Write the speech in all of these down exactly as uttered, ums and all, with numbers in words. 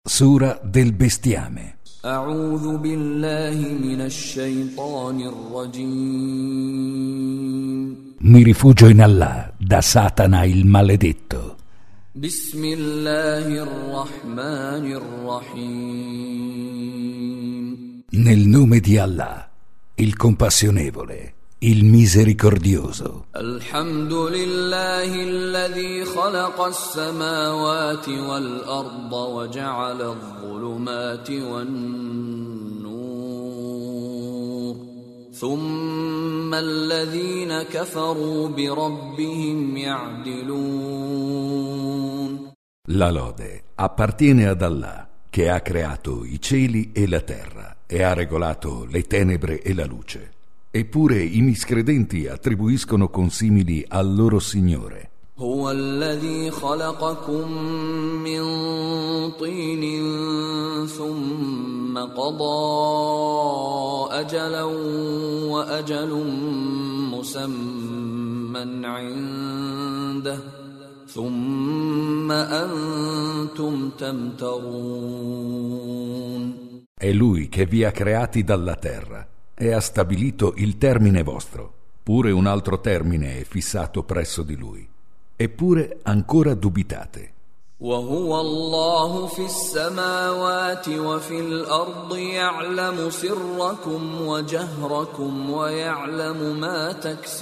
Sura del bestiame. أعوذ بالله من الشيطان الرجيم. Mi rifugio in Allah da Satana il maledetto. بسم الله الرحمن الرحيم. Nel nome di Allah, il compassionevole, il misericordioso. الحمد لله الذي خلق السماوات والأرض وجعل الظلمات والنور ثم الذين كفروا بربهم يعدلون. La lode appartiene ad Allah, che ha creato i cieli e la terra e ha regolato le tenebre e la luce. Eppure i miscredenti attribuiscono consimili al loro Signore. هو الذي خلقكم من طين ثم قضى أجلا وأجل مسمى عنده ثم أنتم تمترون. È Lui che vi ha creati dalla terra e ha stabilito il termine vostro. Pure un altro termine è fissato presso di Lui. Eppure ancora dubitate. وهو الله في السماوات وفي الأرض يعلم سركم وجهركم ويعلم ما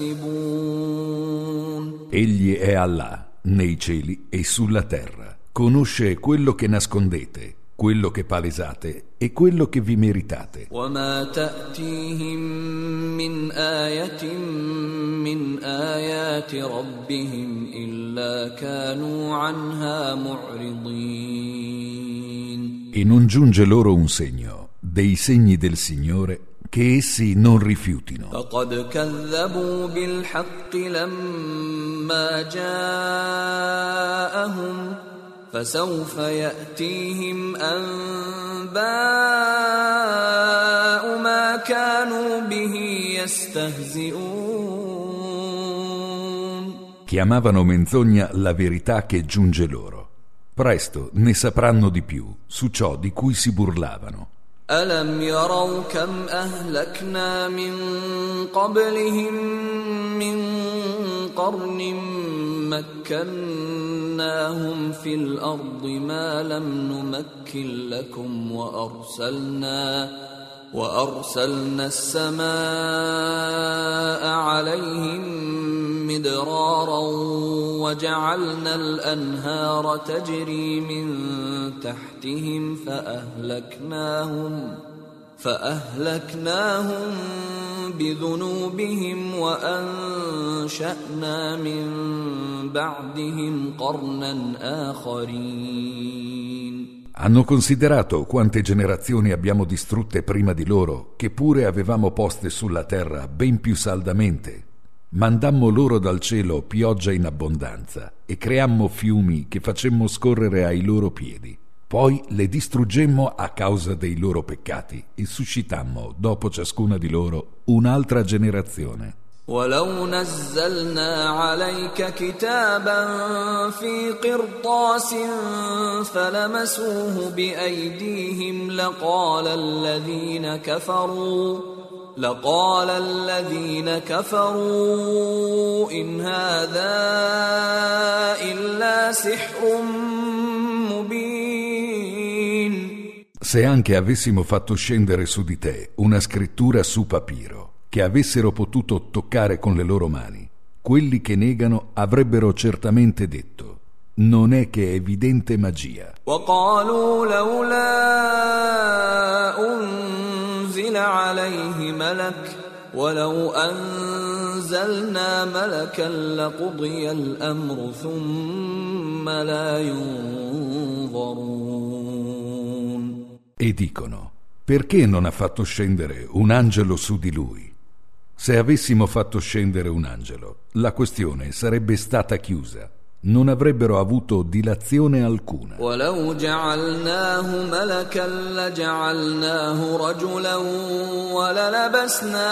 تكسبون. Egli è Allah nei cieli e sulla terra. Conosce quello che nascondete, quello che palesate e quello che vi meritate. وما تأتيهم من آية من آيات ربهم إلا كانوا عنها معرضين. E non giunge loro un segno dei segni del Signore che essi non rifiutino. فقد كذبوا بالحق لما جاءهم فسوف يأتيهم أنباء ما كانوا به يستهزئون. Chiamavano menzogna la verità che giunge loro. Presto ne sapranno di più su ciò di cui si burlavano. ألم يروا كم أهلكنا من قبلهم من قرن مكناهم في الأرض ما لم نمكن لكم وأرسلنا وأرسلنا السماء عليهم مدرارا وجعلنا الأنهار تجري من تحتهم فأهلكناهم فأهلكناهم بذنوبهم وأنشأنا من بعدهم قرنا آخرين. Hanno considerato quante generazioni abbiamo distrutte prima di loro, che pure avevamo poste sulla terra ben più saldamente. Mandammo loro dal cielo pioggia in abbondanza e creammo fiumi che facemmo scorrere ai loro piedi. Poi le distruggemmo a causa dei loro peccati e suscitammo, dopo ciascuna di loro, un'altra generazione. ولو نزلنا عليك كتابا في قرطاس فلمسوه بأيديهم لقال الذين كفروا لقال الذين كفروا إن هذا إلا سحر مبين. Se anche avessimo fatto scendere su di te una scrittura su papiro che avessero potuto toccare con le loro mani, quelli che negano avrebbero certamente detto: non è che evidente magia. وقالوا لولا أنزل عليه ملك ولو أنزلنا ملكا لقضي الأمر ثم لا ينظرون. E dicono: perché non ha fatto scendere un angelo su di lui? Se avessimo fatto scendere un angelo, la questione sarebbe stata chiusa. Non avrebbero avuto dilazione alcuna. ولو جعلناه ملكا لجعلناه رجلا وللبسنا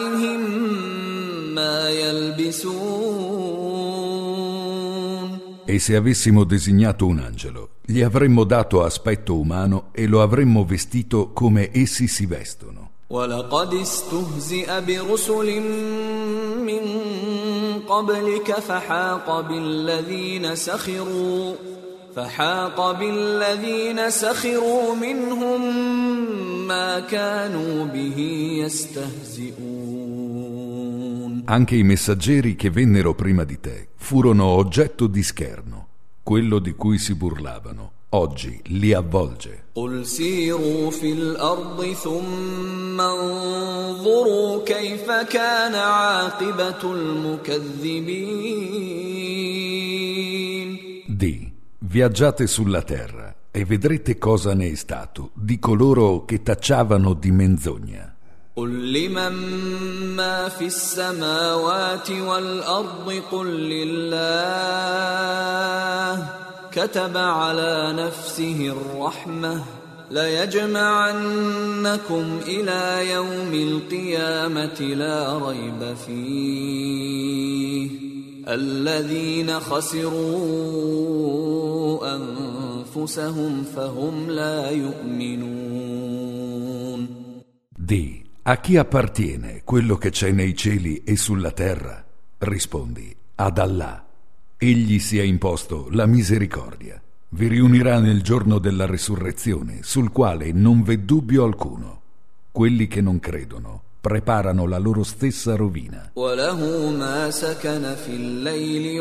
عليهم ما يلبسون. E se avessimo designato un angelo, gli avremmo dato aspetto umano e lo avremmo vestito come essi si vestono. وَلَقَدِ اسْتُهْزِئَ بِرُسُلٍ مِّن قَبْلِكَ فَحَاقَ بِالَّذِينَ سَخِرُوا فَحَاقَ بِالَّذِينَ سَخِرُوا مِنْهُمْ مَا كَانُوا بِهِ يَسْتَهْزِئُونَ. Anche i messaggeri che vennero prima di te furono oggetto di scherno. Quello di cui si burlavano oggi li avvolge. قُلْ سِيرُوا فِي الْأَرْضِ ثُمَّ انظُرُوا كَيْفَ كَانَ عَاقِبَةُ الْمُكَذِّبِينَ. Di, viaggiate sulla terra e vedrete cosa ne è stato di coloro che tacciavano di menzogna. قُلْ لِمَن مَّا فِي السَّمَاوَاتِ وَالْأَرْضِ قُل لِّلَّهِ كتب على نفسه الرحمة ليجمعنكم إلى يوم القيامة لا ريب فيه الذين خسروا أنفسهم فهم لا يؤمنون. Di, a chi appartiene quello che c'è nei cieli e sulla terra? Rispondi, ad Allah. Egli si è imposto la misericordia. Vi riunirà nel giorno della resurrezione, sul quale non v'è dubbio alcuno. Quelli che non credono preparano la loro stessa rovina. وَلَهُ مَا سَكَنَ فِي اللَّيْلِ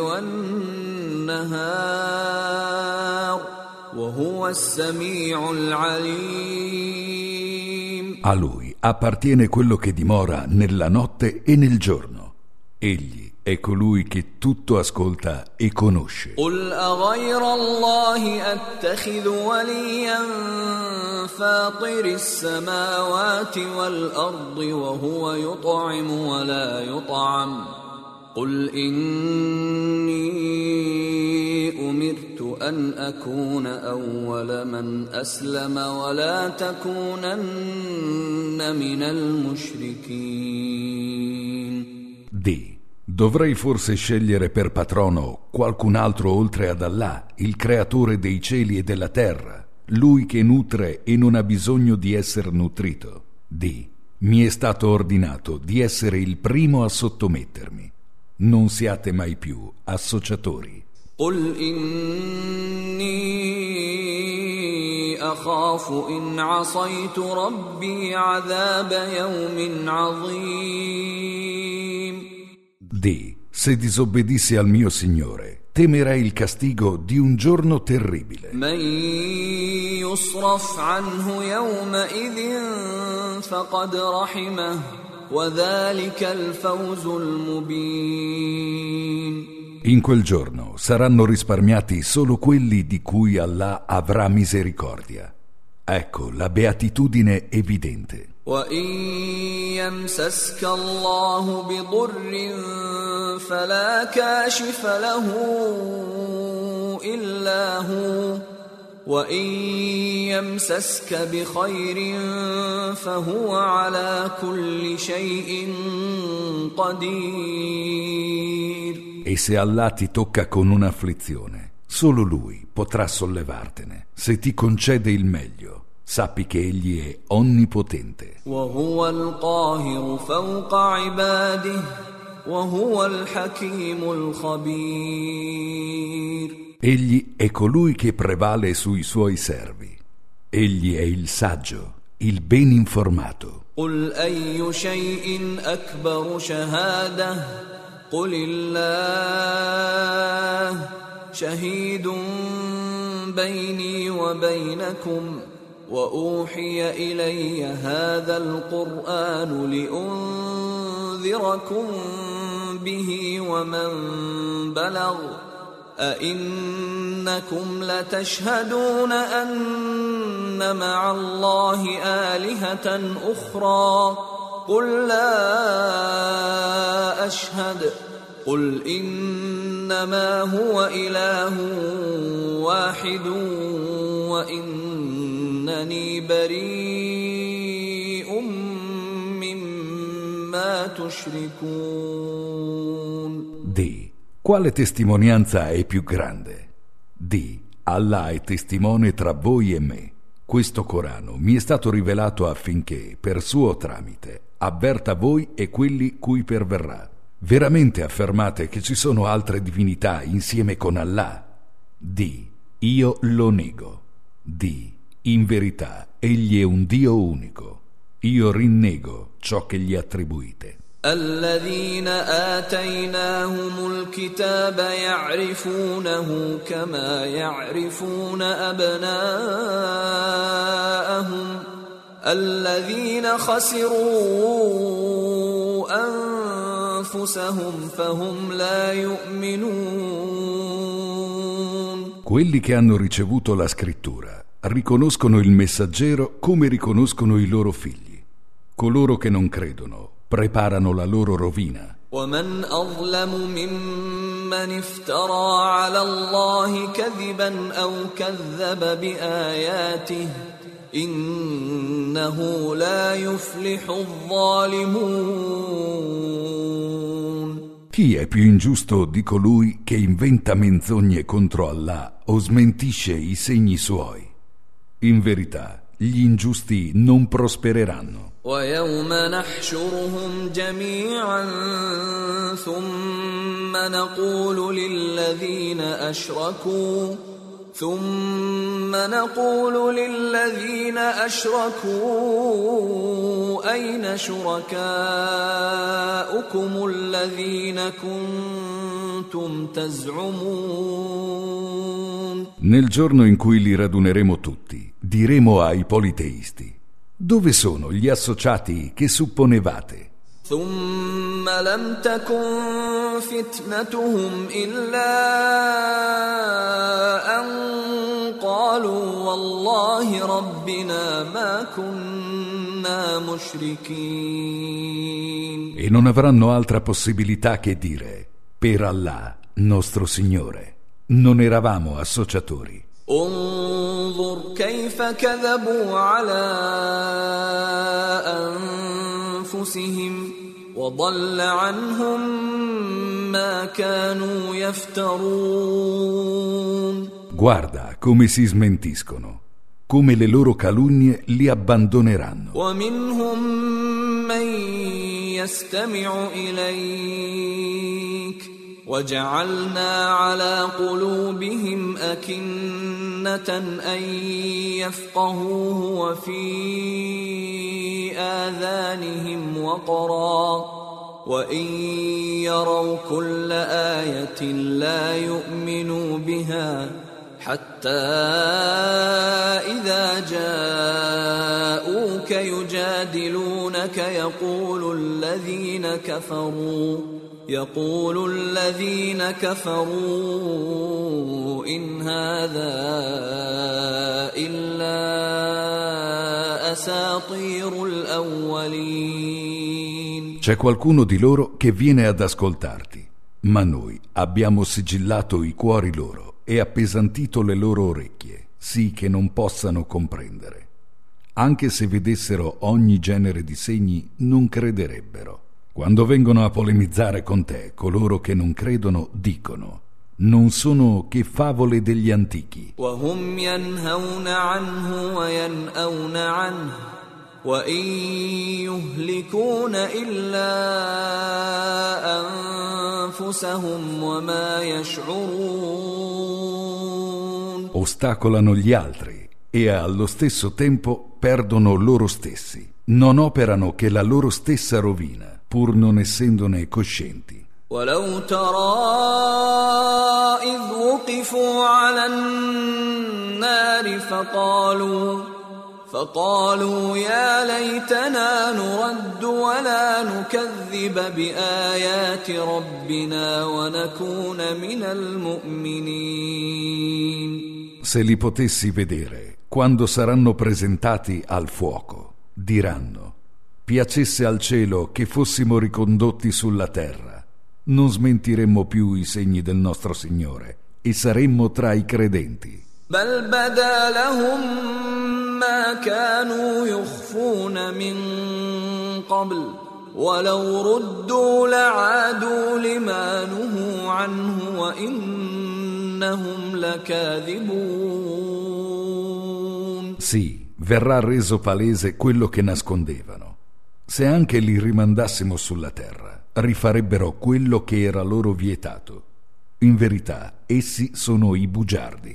وَالنَّهَارِ وَهُوَ السَّمِيعُ الْعَلِيمُ. A lui appartiene quello che dimora nella notte e nel giorno. Egli è colui che tutto ascolta e conosce. قُلْ أَغَيْرَ اللَّهِ أَتَّخِذُ وَلِيًّا فَاطِرِ السَّمَاوَاتِ وَالْأَرْضِ وَهُوَ يُطْعِمُ وَلَا يُطْعَمُ قُلْ إِنِّي أُمِرْتُ أَنْ أَكُونَ أَوَّلَ مَنْ أَسْلَمَ وَلَا تَكُونَنَّ مِنَ الْمُشْرِكِينَ. Di, dovrei forse scegliere per patrono qualcun altro oltre ad Allah, il creatore dei cieli e della terra, lui che nutre e non ha bisogno di essere nutrito. Di, mi è stato ordinato di essere il primo a sottomettermi. Non siate mai più associatori. قُلْ إِنِّي أَخَافُ إِنْ عَصَيْتُ رَبِّي عَذَابَ يَوْمٍ عَظِيمٍ. Di, se disobbedissi al mio Signore, temerei il castigo di un giorno terribile. مَن يُصْرَفْ عَنْهُ يَوْمَئِذٍ فَقَدْ رَحِمَهُ وَذَلِكَ الْفَوْزُ الْمُبِينُ. In quel giorno saranno risparmiati solo quelli di cui Allah avrà misericordia. Ecco la beatitudine evidente. وَإِن يَمْسَسْكَ اللَّهُ بِضُرٍّ فَلَا كَاشِفَ لَهُ إِلَّا هُوَ وَإِن يَمْسَسْكَ بِخَيْرٍ فَهُوَ عَلَى كُلِّ شَيْءٍ قَدِيرٌ. E se Allah ti tocca con un'afflizione, solo Lui potrà sollevartene. Se ti concede il meglio, sappi che Egli è onnipotente. وَهُوَ الْقَاهِرُ فَوْقَ عِبَادِهِ وَهُوَ الْحَكِيمُ الْخَبِيرُ. Egli è colui che prevale sui suoi servi. Egli è il saggio, il ben informato. قُلْ أَيُّ شَيْءٍ أَكْبَرُ شَهَادَةً قُلِ اللَّهُ شَهِيدٌ بَيْنِي وَبَيْنَكُمْ وَأُوحِيَ إِلَيَّ هَذَا الْقُرْآنُ لِأُنذِرَكُم بِهِ وَمَن بَلَغَ أَإِنَّكُمْ لَتَشْهَدُونَ أَنَّ مَعَ اللَّهِ آلِهَةً أُخْرَى قُل لَّا أَشْهَدُ قُلْ إِنَّمَا هُوَ إِلَٰهٌ وَاحِدٌ وَإِنَّنِي بَرِيءٌ مِّمَّا تُشْرِكُونَ. Di, quale testimonianza è più grande? Di: Allah è testimone tra voi e me. Questo Corano mi è stato rivelato affinché, per suo tramite, avverta voi e quelli cui perverrà. Veramente affermate che ci sono altre divinità insieme con Allah? Di: io lo nego. Di: in verità egli è un Dio unico. Io rinnego ciò che gli attribuite. الذين آتيناهم الكتاب يعرفونه كما يعرفون أبناءهم الذين خسروا أنفسهم فهم لا يؤمنون. Quelli che hanno ricevuto la scrittura riconoscono il messaggero come riconoscono i loro figli. Coloro che non credono preparano la loro rovina. ومن أظلم ممن افترى على الله كذبا أو كذب بآياته إنه لا يفلح الظالمون. Chi è più ingiusto di colui che inventa menzogne contro Allah o smentisce i segni suoi? In verità, gli ingiusti non prospereranno. ويوم نحشرهم جميعا ثم نقول للذين أشركوا ثم نقول للذين أشركوا أين شركاؤكم الذين كنتم تزعمون. Nel giorno in cui li raduneremo tutti, diremo ai politeisti: dove sono gli associati che supponevate? ثم لم تكن فتنتهم إلا أن قالوا والله ربنا ما كنا مشركين. E non avranno altra possibilità che dire: per Allah, nostro Signore, non eravamo associatori. انظر كيف كذبوا على أنفسهم وضل عنهم ما كانوا يفترون. Guarda come si smentiscono, come le loro calunnie li abbandoneranno. ومنهم من يستمع إليك وجعلنا على قلوبهم أكنة أن يفقهوه وفي آذانهم وقرا وإن يروا كل آية لا يؤمنوا بها حتى إذا جاءوك يجادلونك يقول الذين كفروا يقول الذين كفروا إن هذا إلا أساطير الأولين. C'è qualcuno di loro che viene ad ascoltarti, ma noi abbiamo sigillato i cuori loro e appesantito le loro orecchie, sì che non possano comprendere. Anche se vedessero ogni genere di segni, non crederebbero. Quando vengono a polemizzare con te, coloro che non credono dicono: non sono che favole degli antichi. وهم ينهون عنه وينأون عنه وإن يهلكون إلا أنفسهم وما يشعرون. Ostacolano gli altri e allo stesso tempo perdono loro stessi. Non operano che la loro stessa rovina, pur non essendone coscienti. ولو ترى إذ وقفوا على النار فقالوا فقالوا يا ليتنا نرد ولا نكذب بآيات ربنا ونكون من المؤمنين. Se li potessi vedere, quando saranno presentati al fuoco, diranno: piacesse al cielo che fossimo ricondotti sulla terra, non smentiremmo più i segni del nostro Signore e saremmo tra i credenti. بل بدا لهم ما كانوا يخفون من قبل ولو ردوا لعادوا لما نهوا عنه وإنهم إنهم لكاذبون. Sì, verrà reso palese quello che nascondevano. Se anche li rimandassimo sulla terra, rifarebbero quello che era loro vietato. In verità, essi sono i bugiardi.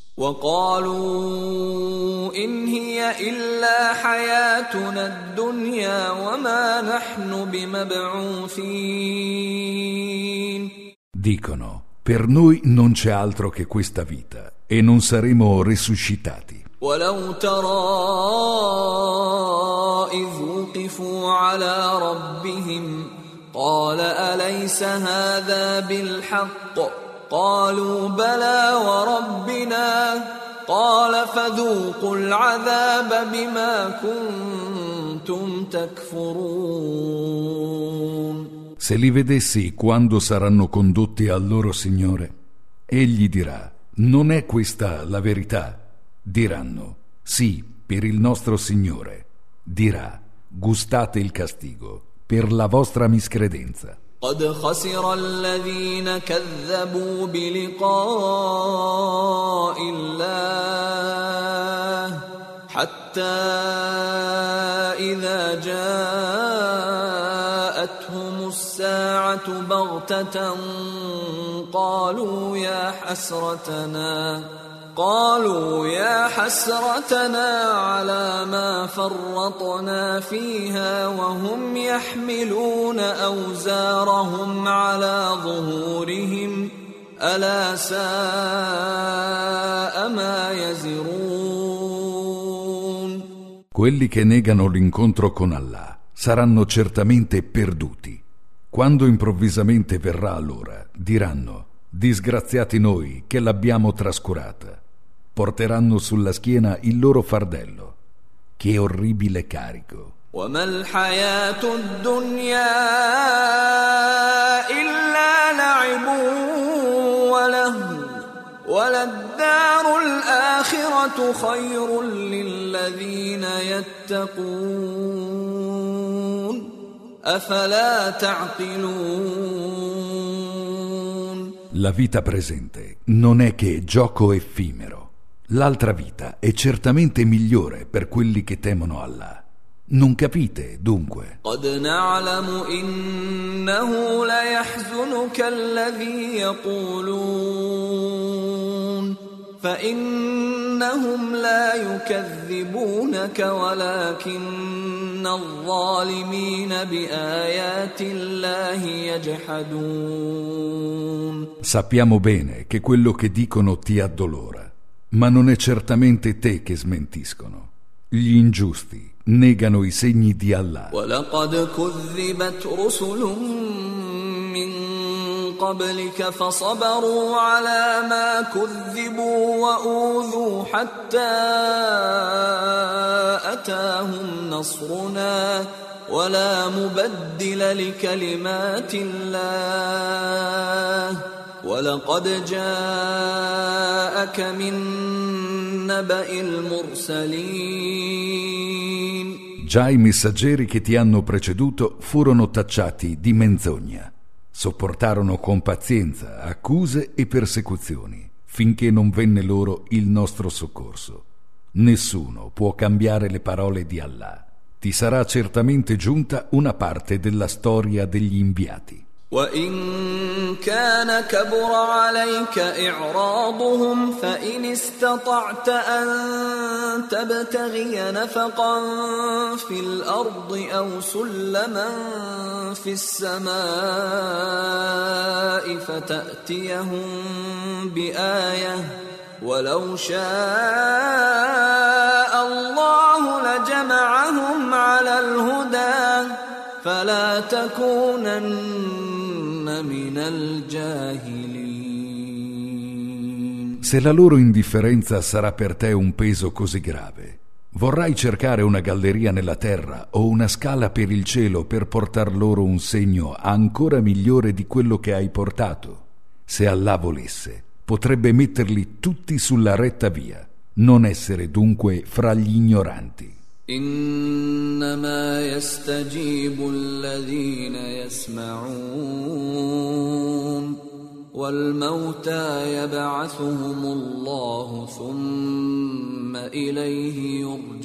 وقالوا إن هي إلا حياتنا الدنيا وما نحن بمبعوثين. Dicono, per noi non c'è altro che questa vita e non saremo risuscitati. ولو ترى إذ وقفوا على ربهم قال أليس هذا بالحق قالوا بلى وربنا قال فذوقوا العذاب بما كنتم تكفرون. Se li vedessi quando saranno condotti al loro Signore, egli dirà, non è questa la verità? Diranno, sì, per il nostro Signore. Dirà, gustate il castigo per la vostra miscredenza. قد خسر الذين كذبوا بلقاء الله حتى إذا جاءتهم الساعة بغتة قالوا يا حسرتنا قالوا يا حسرتنا على ما فرطنا فيها وهم يحملون أوزارهم على ظهورهم ألا ساء ما يزرون. Quelli che negano l'incontro con Allah saranno certamente perduti. Quando improvvisamente verrà l'ora, diranno, disgraziati noi che l'abbiamo trascurata. Porteranno sulla schiena il loro fardello. Che orribile carico. وما الحياة الدنيا إلا لعب ولهو وللدار الآخرة خير للذين يتقون أفلا تعقلون. La vita presente non è che gioco effimero. L'altra vita è certamente migliore per quelli che temono Allah. Non capite, dunque? قد نعلم إنه ليحزنك الذي يقولون فإنهم لا يكذبونك ولكن الظالمين بآيات الله يجحدون. Sappiamo bene che quello che dicono ti addolora, ma non è certamente te che smentiscono. Gli ingiusti negano i segni di Allah. ولقد كذبت رسل من قبلك فصبروا على ما كذبوا وأوذوا حتى أتاهم نصرنا ولا مبدل لكلمات الله ولقد جاءك من نبأ المرسلين. Già i messaggeri che ti hanno preceduto furono tacciati di menzogna. Sopportarono con pazienza accuse e persecuzioni, finché non venne loro il nostro soccorso. Nessuno può cambiare le parole di Allah. Ti sarà certamente giunta una parte della storia degli inviati. وإن كان كبر عليك إعراضهم فإن استطعت أن تبتغي نفقا في الأرض أو سلما في السماء فتأتيهم بآية ولو شاء الله لجمعهم على الهدى فلا تكونن من الجاهلين. Se la loro indifferenza sarà per te un peso così grave, vorrai cercare una galleria nella terra o una scala per il cielo per portar loro un segno ancora migliore di quello che hai portato. Se Allah volesse, potrebbe metterli tutti sulla retta via, non essere dunque fra gli ignoranti. إنما يستجيب الذين يسمعون والموتى يبعثهم الله ثم إليه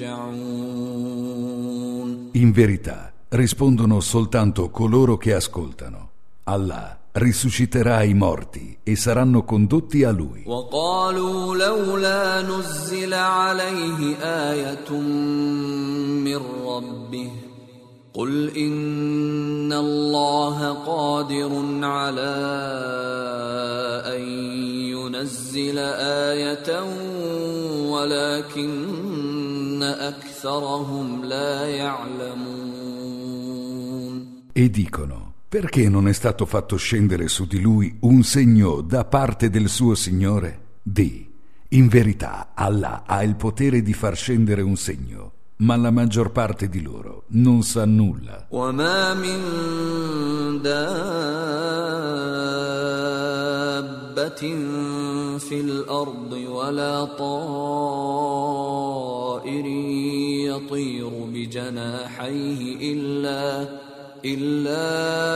يرجعون. In verità rispondono soltanto coloro che ascoltano. Allah risusciterà i morti e saranno condotti a Lui. وقالوا لولا نزل عليه آية من ربه قل إن الله قادر على أن ينزل آية ولكن أكثرهم لا يعلمون. E dicono: perché non è stato fatto scendere su di lui un segno da parte del suo Signore? Di: in verità Allah ha il potere di far scendere un segno, ma la maggior parte di loro non sa nulla. وما من دابة في الأرض ولا طائر يطير بجناحيه إلا إلا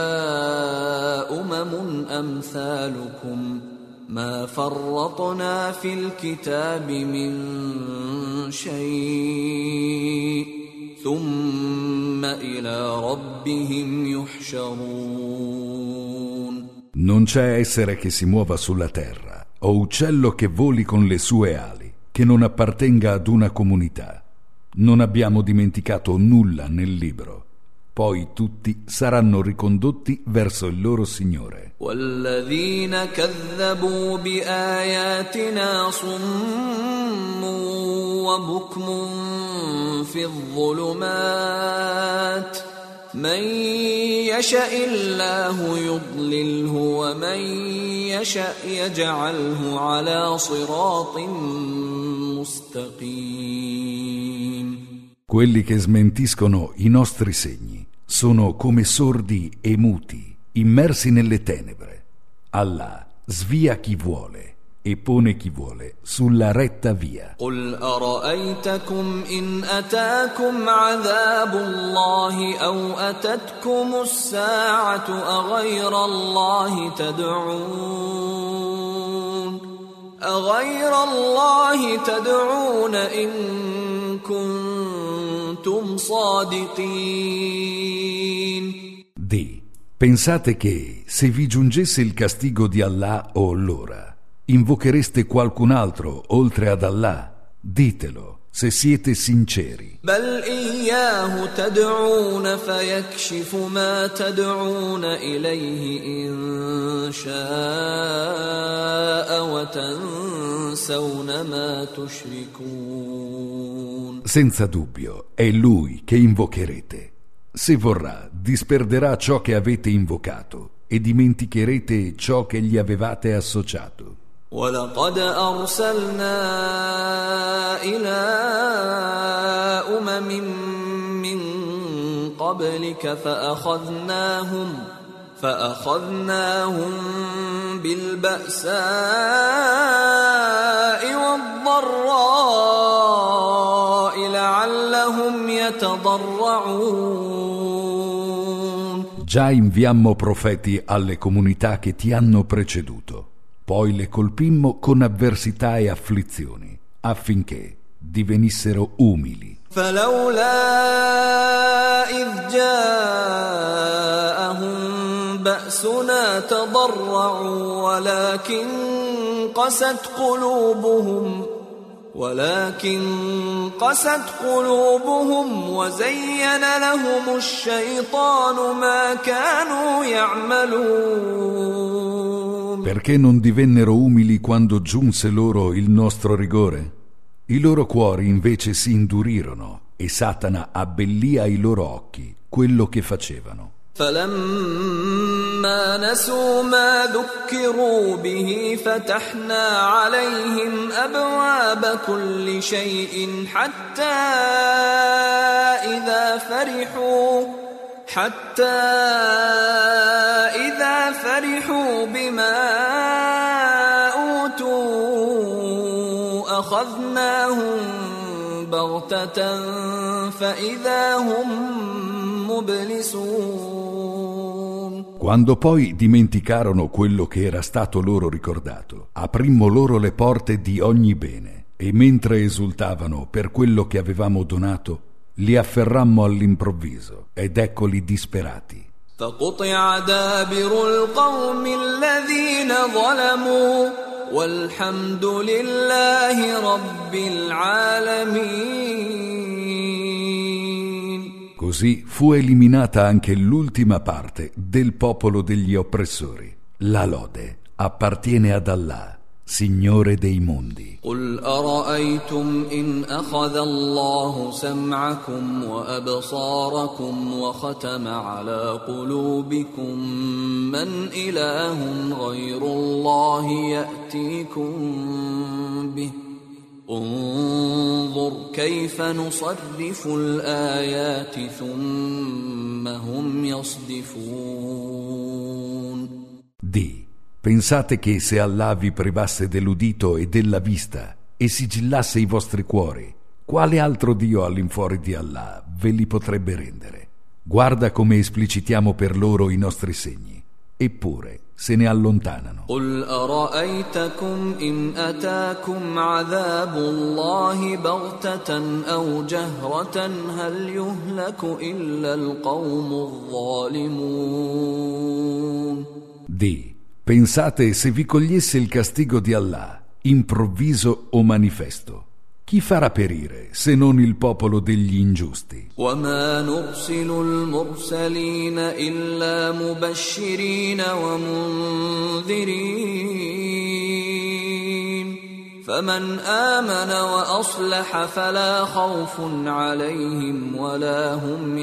أمم أمثالكم ما فرطنا في الكتاب من شيء ثم إلى ربهم يحشرون. Non c'è essere che si muova sulla terra o uccello che voli con le sue ali che non appartenga ad una comunità. Non abbiamo dimenticato nulla nel libro. Poi tutti saranno ricondotti verso il loro Signore. والذين كذبوا بآياتنا صم وبكم في الظلمات من يشاء الله يضلله ومن يشاء يجعله على صراط مستقيم. Quelli che smentiscono i nostri segni sono come sordi e muti, immersi nelle tenebre. Allah svia chi vuole e pone chi vuole sulla retta via. قل أرأيتكم إن أتاكم عذاب الله أو أتتكم الساعة أغير الله تدعون أغير الله تدعون إن كنتم صادقين. Di: pensate che se vi giungesse il castigo di Allah o l'ora, invochereste qualcun altro oltre ad Allah? Ditelo, se siete sinceri. بل إياه تدعون فيكشف ما تدعون إليه إن شاء وتنسون ما تشركون. Senza dubbio è Lui che invocherete. Se vorrà, disperderà ciò che avete invocato e dimenticherete ciò che gli avevate associato. ولقد أرسلنا إلى أمم من قبلك فأخذناهم فأخذناهم بالبأساء والضراء لعلهم يتضرعون. Già inviammo profeti alle comunità che ti hanno preceduto. Poi le colpimmo con avversità e afflizioni, affinché divenissero umili. فلولا إذ جاءهم بأسنا تضرعوا ولكن قست قلوبهم ولكن قست قلوبهم وزين لهم الشيطان ما كانوا يعملون. Perché non divennero umili quando giunse loro il nostro rigore? I loro cuori invece si indurirono e Satana abbellì ai loro occhi quello che facevano. فلما نسوا ما ذكروا به فتحنا عليهم أبواب كل شيء حتى إذا فرحوا حتى إذا فرحوا بما أوتوا أخذناهم بغتة فإذا هم مبلسون. Quando poi dimenticarono quello che era stato loro ricordato, aprimmo loro le porte di ogni bene, e mentre esultavano per quello che avevamo donato, li afferrammo all'improvviso, ed eccoli disperati. فقطع دابر القوم الذين ظلموا والحمد لله رب العالمين. Così fu eliminata anche l'ultima parte del popolo degli oppressori. La lode appartiene ad Allah, Signore dei mondi. قل أرأيتم إن أخذ الله سمعكم وأبصاركم وختم على قلوبكم من إله غير الله يأتيكم به انظر كيف نصرف الآيات ثم هم يصدفون. Di, pensate che se Allah vi privasse dell'udito e della vista e sigillasse i vostri cuori, quale altro Dio all'infuori di Allah ve li potrebbe rendere? Guarda come esplicitiamo per loro i nostri segni, eppure se ne allontanano. قل أرأيتكم إن أتاكم عذاب الله بغتة أو جهرة هل يهلك إلا القوم الظالمون. Di, pensate se vi cogliesse il castigo di Allah, improvviso o manifesto. Chi farà perire se non il popolo degli ingiusti? وما نرسل المرسلين إلا مبشرين ومنذرين فمن آمن وأصلح فلا خوف عليهم ولا هم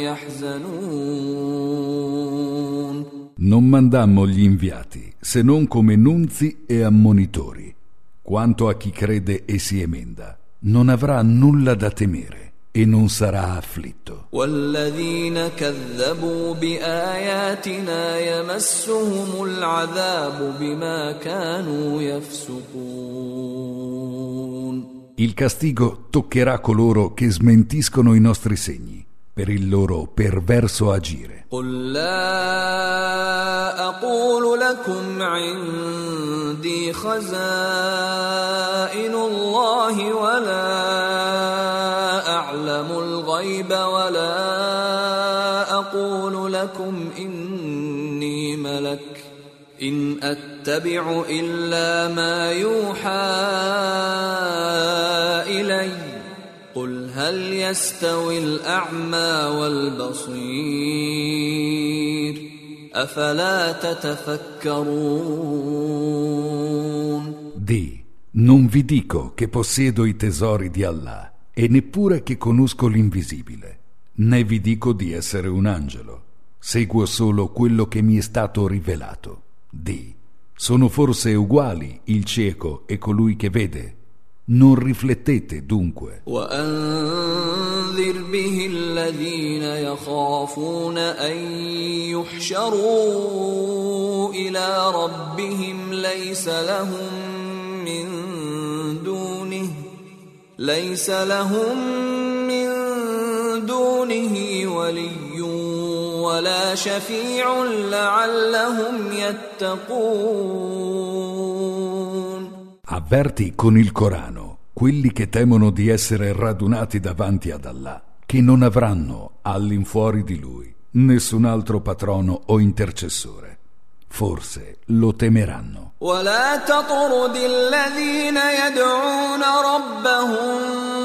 يحزنون. Non mandammo gli inviati se non come nunzi e ammonitori. Quanto a chi crede e si emenda, non avrà nulla da temere e non sarà afflitto. والذين كذبوا بآياتنا يمسهم العذاب بما كانوا يفسقون. Il castigo toccherà coloro che smentiscono i nostri segni per il loro perverso agire. قل لا أقول لكم عندي خزائن الله ولا أعلم الغيب ولا أقول لكم إني ملك إن أتبع إلا ما يوحى إلي قل هل يستوي الأعمى والبصير أفلا تتفكرون. Di, non vi dico che possiedo i tesori di Allah e neppure che conosco l'invisibile, né vi dico di essere un angelo. Seguo solo quello che mi è stato rivelato. Di, sono forse uguali il cieco e colui che vede? Non riflettete dunque. وأنذر به الذين يخافون أن يحشروا إلى ربهم ليس لهم من دونه ليس لهم من دونه ولي ولا شفيع لعلهم يتقون. Avverti con il Corano quelli che temono di essere radunati davanti ad Allah, che non avranno all'infuori di Lui nessun altro patrono o intercessore. Forse lo temeranno. ولا تطرد الذين يدعون ربهم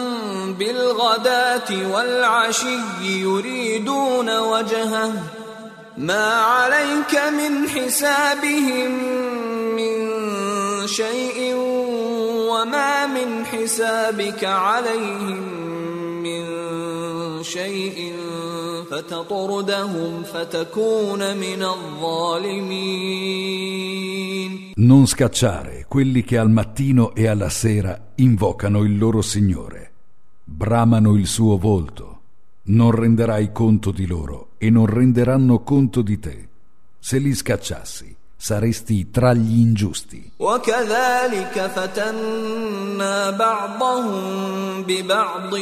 بالغداة والعشي يريدون وجهه ما عليك من حسابهم من شيء وما من حسابك عليهم من شيء فتطردهم فتكون من الظالمين. Non scacciare quelli che al mattino e alla sera invocano il loro Signore, bramano il suo volto. Non renderai conto di loro e non renderanno conto di te. Se li scacciassi, saresti tra gli ingiusti. وكذلك فتنا بعضهم ببعض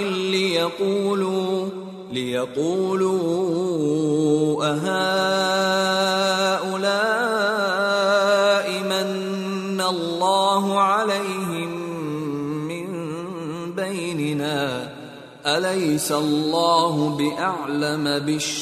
ليقولوا ليقولوا أهؤلاء الله عليهم من بيننا أليس الله بأعلم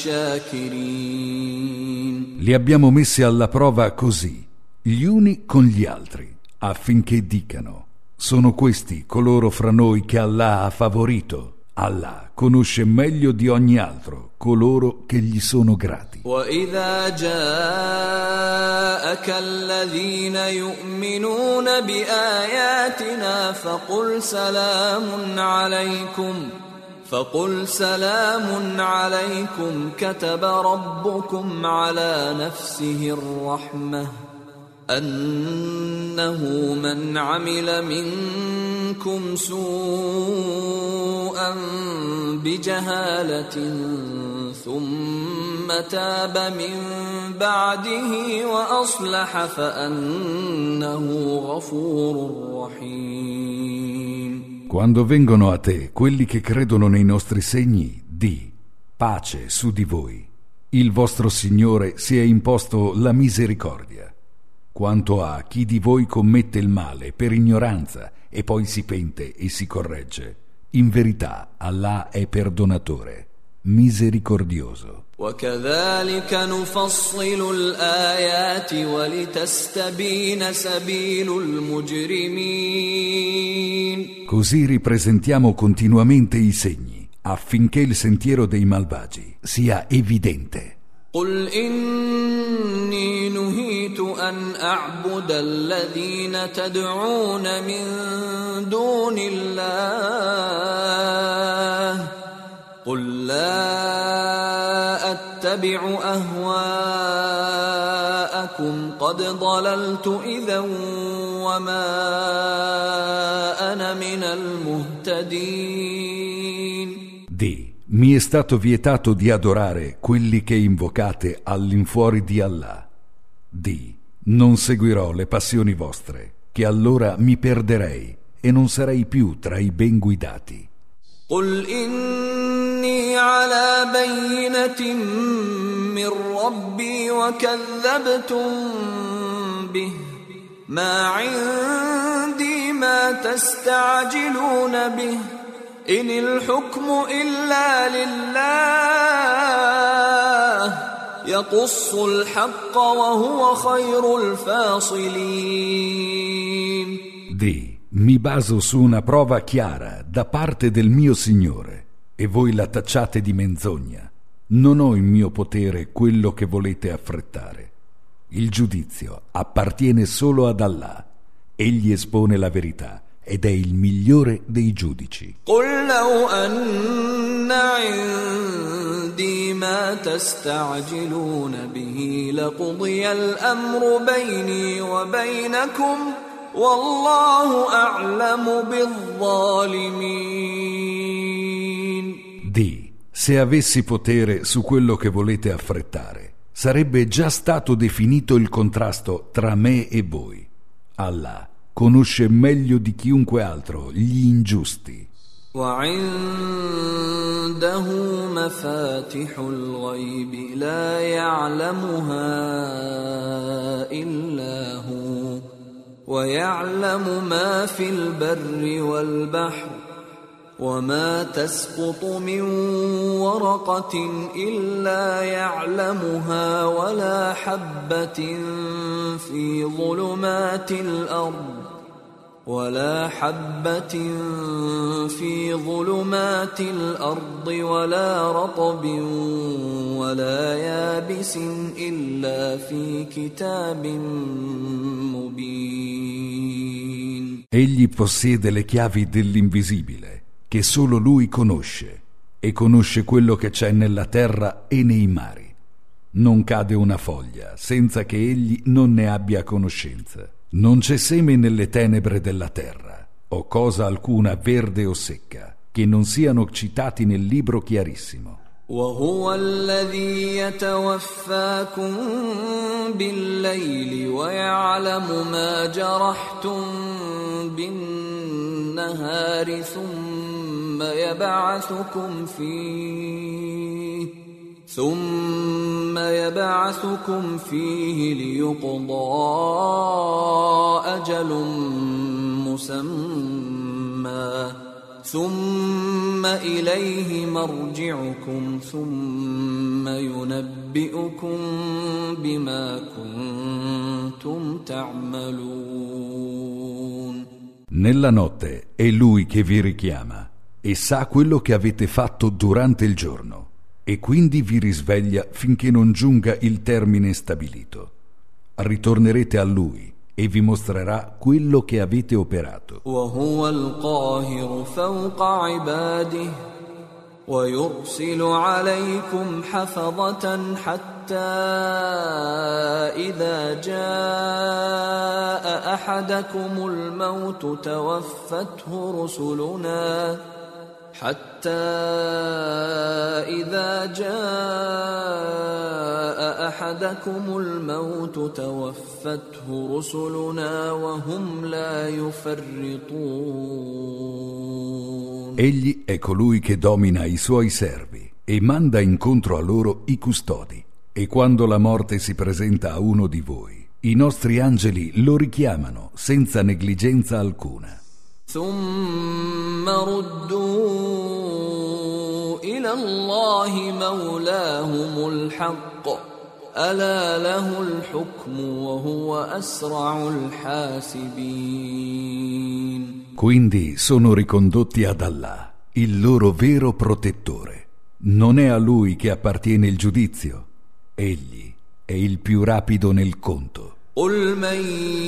بالشاكرين. Li abbiamo messi alla prova così, gli uni con gli altri, affinché dicano: sono questi coloro fra noi che Allah ha favorito. Allah conosce meglio di ogni altro coloro che gli sono grati. وَإِذَا جَاءَكَ الَّذِينَ يُؤْمِنُونَ بِآيَاتِنَا فَقُلْ سَلَامٌ عَلَيْكُمْ فَقُلْ سَلَامٌ عَلَيْكُمْ كَتَبَ رَبُّكُمْ عَلَى نَفْسِهِ الرَّحْمَةَ أنه من عمل منكم سوءا بجهالة ثم تاب من بعده وأصلح فأنه غفور رحيم. Quando vengono a te quelli che credono nei nostri segni, di pace su di voi. Il vostro Signore si è imposto la misericordia. Quanto a chi di voi commette il male per ignoranza e poi si pente e si corregge, in verità Allah è perdonatore, misericordioso. وَكَذَلِكَ نُفَصِّلُ الْآيَاتِ وَلِتَسْتَبِينَ سَبِيلُ الْمُجْرِمِينَ. Così ripresentiamo continuamente i segni, affinché il sentiero dei malvagi sia evidente. قل إني نهيت أن أعبد الذين تدعون من دون الله قل لا أتبع أهواءكم قد ضللت إذا وما أنا من المهتدين. Di Mi è stato vietato di adorare quelli che invocate all'infuori di Allah. Di, non seguirò le passioni vostre, che allora mi perderei e non sarei più tra i ben guidati. قل إني على بينة من ربي وكذبتم به ما عندي ما تستعجلون به إن الحكم إلا لله يقص الحق وهو خير الفاصلين. Di, mi baso su una prova chiara da parte del mio Signore e voi la tacciate di menzogna. Non ho in mio potere quello che volete affrettare. Il giudizio appartiene solo ad Allah. Egli espone la verità ed è il migliore dei giudici. قل لو أن عندي ما تستعجلون به لقضي الأمر بيني وبينكم والله أعلم بالظالمين. Di, se avessi potere su quello che volete affrettare, sarebbe già stato definito il contrasto tra me e voi. Allah conosce meglio di chiunque altro gli ingiusti. وعنده مفاتح الغيب لا يعلمها إلا هو ويعلم ما في البر والبحر وما تسقط من ورقة إلا يعلمها ولا حبة في ظلمات الأرض ولا حبة في ظلمات الأرض ولا رطب ولا يابس إلا في كتاب مبين. Egli possiede le chiavi dell'invisibile, che solo Lui conosce, e conosce quello che c'è nella terra e nei mari. Non cade una foglia senza che Egli non ne abbia conoscenza. Non c'è seme nelle tenebre della terra, o cosa alcuna verde o secca, che non siano citati nel libro chiarissimo. وهو الذي يتوفاكم بالليل ويعلم ما جرحتم بالنهار ثم يبعثكم فيه ثم يبعثكم فيه ليقضى أجل مسمى ثم إليه مرجعكم ثم ينبئكم بما كنتم تعملون. Nella notte è Lui che vi richiama e sa quello che avete fatto durante il giorno, e quindi vi risveglia finché non giunga il termine stabilito. Ritornerete a Lui e vi mostrerà quello che avete operato. وهو القاهر فوق عباده ويرسل عليكم حفظة حتى إذا جاء أحدكم الموت توفته رسلنا حتى إذا جاء أحدكم الموت توفته رسلنا وهم لا يفرطون. Egli è colui che domina i suoi servi e manda incontro a loro i custodi. E quando la morte si presenta a uno di voi, i nostri angeli lo richiamano senza negligenza alcuna. ثم ردوا إلى الله مولاهم الحق ألا له الحكم وهو أسرع الحاسبين. Quindi sono ricondotti ad Allah, il loro vero protettore. Non è a Lui che appartiene il giudizio. Egli è il più rapido nel conto. قل من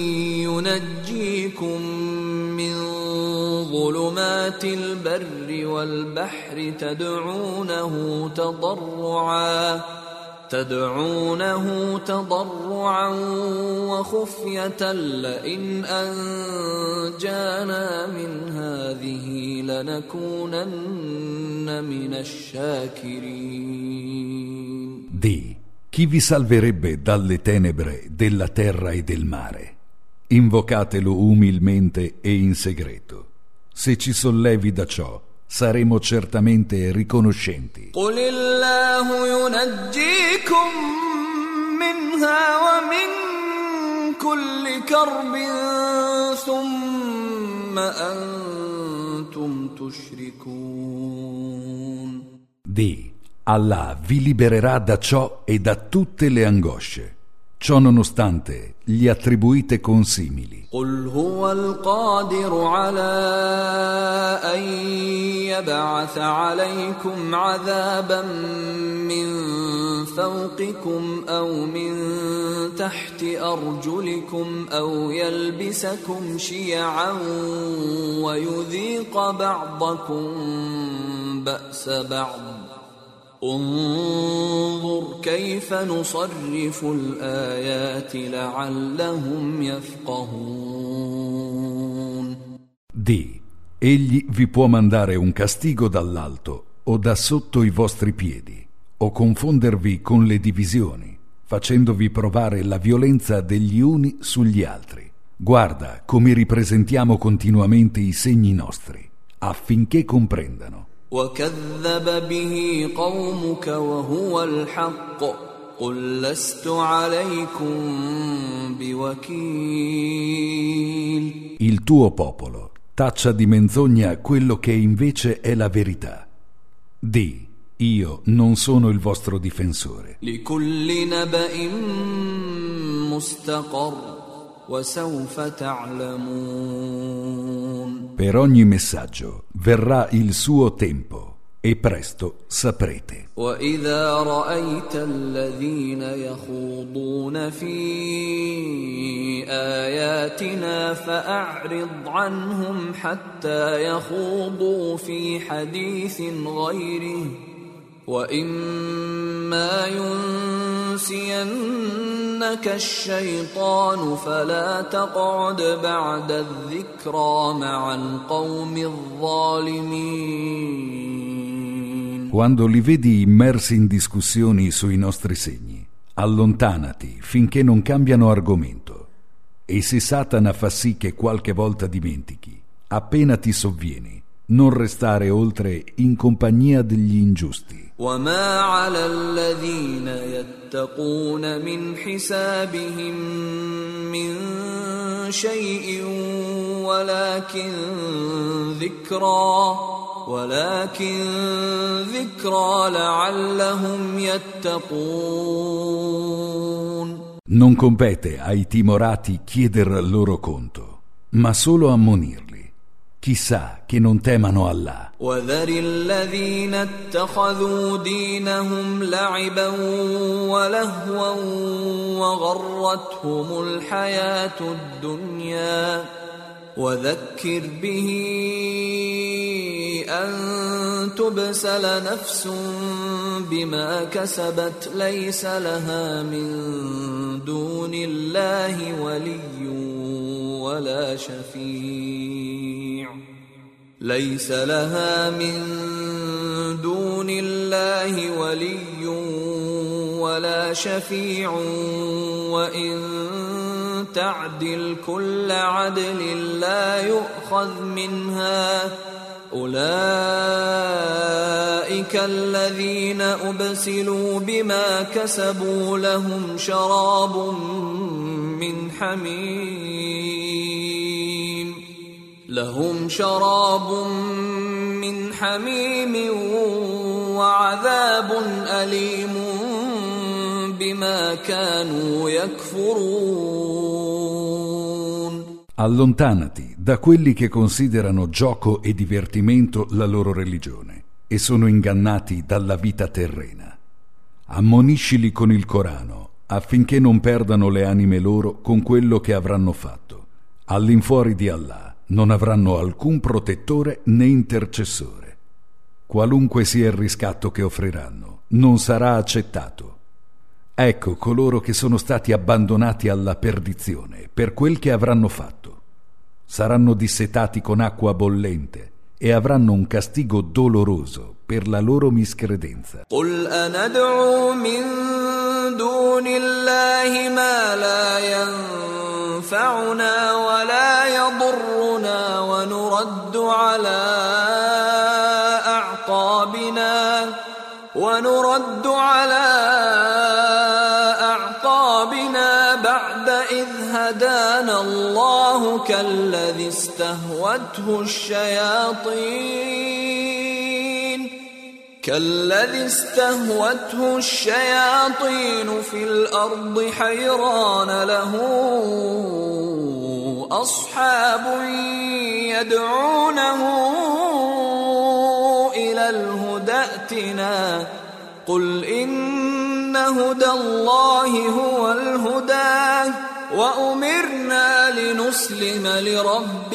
ينجيكم من ظلمات البر والبحر تدعونه تضرعا تدعونه تضرعا وخفية لئن أنجانا من هذه لنكونن من الشاكرين. Di chi vi salverebbe dalle tenebre della terra e del mare? Invocatelo umilmente e in segreto. Se ci sollevi da ciò, saremo certamente riconoscenti. قل الله ينجيكم منها ومن كل كرب ثم أنتم تشركون. Di Allah vi libererà da ciò e da tutte le angosce. Ciò nonostante, gli attribuite consimili. قل هو القادر على أن يبعث عليكم عذابا من فوقكم أو من تحت أرجلكم أو يلبسكم شيعا ويذيق بعضكم بأس بعض انظر كيف نصرف الآيات لعلهم يفقهون. Di, egli vi può mandare un castigo dall'alto o da sotto i vostri piedi, o confondervi con le divisioni, facendovi provare la violenza degli uni sugli altri. Guarda come ripresentiamo continuamente i segni nostri, affinché comprendano. وكذب به قومك وهو الحق قل لست عليكم بوكيل. Il tuo popolo taccia di menzogna quello che invece è la verità. Di, io non sono il vostro difensore. لكل نبأ مستقر وسوف تعلمون. Per ogni messaggio verrà il suo tempo e presto saprete. وإذا رأيت الذين يخوضون في آياتنا فأعرض عنهم حتى يخوضوا في حديث غيره وإما ينسينك الشيطان فلا تقعد بعد الذكرى مع القوم الظالمين. Quando li vedi immersi in discussioni sui nostri segni, allontanati finché non cambiano argomento. E se Satana fa sì che qualche volta dimentichi, appena ti sovvieni, non restare oltre in compagnia degli ingiusti. وما على الذين يتقون من حسابهم من شيء ولكن ذكرى ولكن ذكرى لعلهم يتقون. Non compete ai timorati chieder loro conto, ma solo ammonirli. Chissà che non temano Allah. وذر الذين اتخذوا دينهم لعبا ولهوا وغرتهم الحياة الدنيا وذكر به أن تبسل نفس بما كسبت ليس لها من دون الله ولي ولا شفيع ليس لها من دون الله ولي ولا شفيع وإن تعدل كل عدل لا يؤخذ منها أولئك الذين أبسلوا بما كسبوا لهم شراب من حميم لهم شراب من حميم وعذاب أليم بما كانوا يكفرون. Allontanati da quelli che considerano gioco e divertimento la loro religione e sono ingannati dalla vita terrena. Ammoniscili con il Corano affinché non perdano le anime loro con quello che avranno fatto. All'infuori di Allah non avranno alcun protettore né intercessore. Qualunque sia il riscatto che offriranno, non sarà accettato. Ecco coloro che sono stati abbandonati alla perdizione per quel che avranno fatto. Saranno dissetati con acqua bollente e avranno un castigo doloroso per la loro miscredenza. قل أندعو من دون الله ما لا ينفعنا ولا يضرنا ونرد على أعقابنا ونرد على أعقابنا بعد إذ هدانا الله كالذي استهوته الشياطين كالذي استهوته الشياطين في الأرض حيران له أصحاب يدعونه إلى الهدى ائتنا قل إن هدى الله هو الهدى وأمرنا لنسلم لرب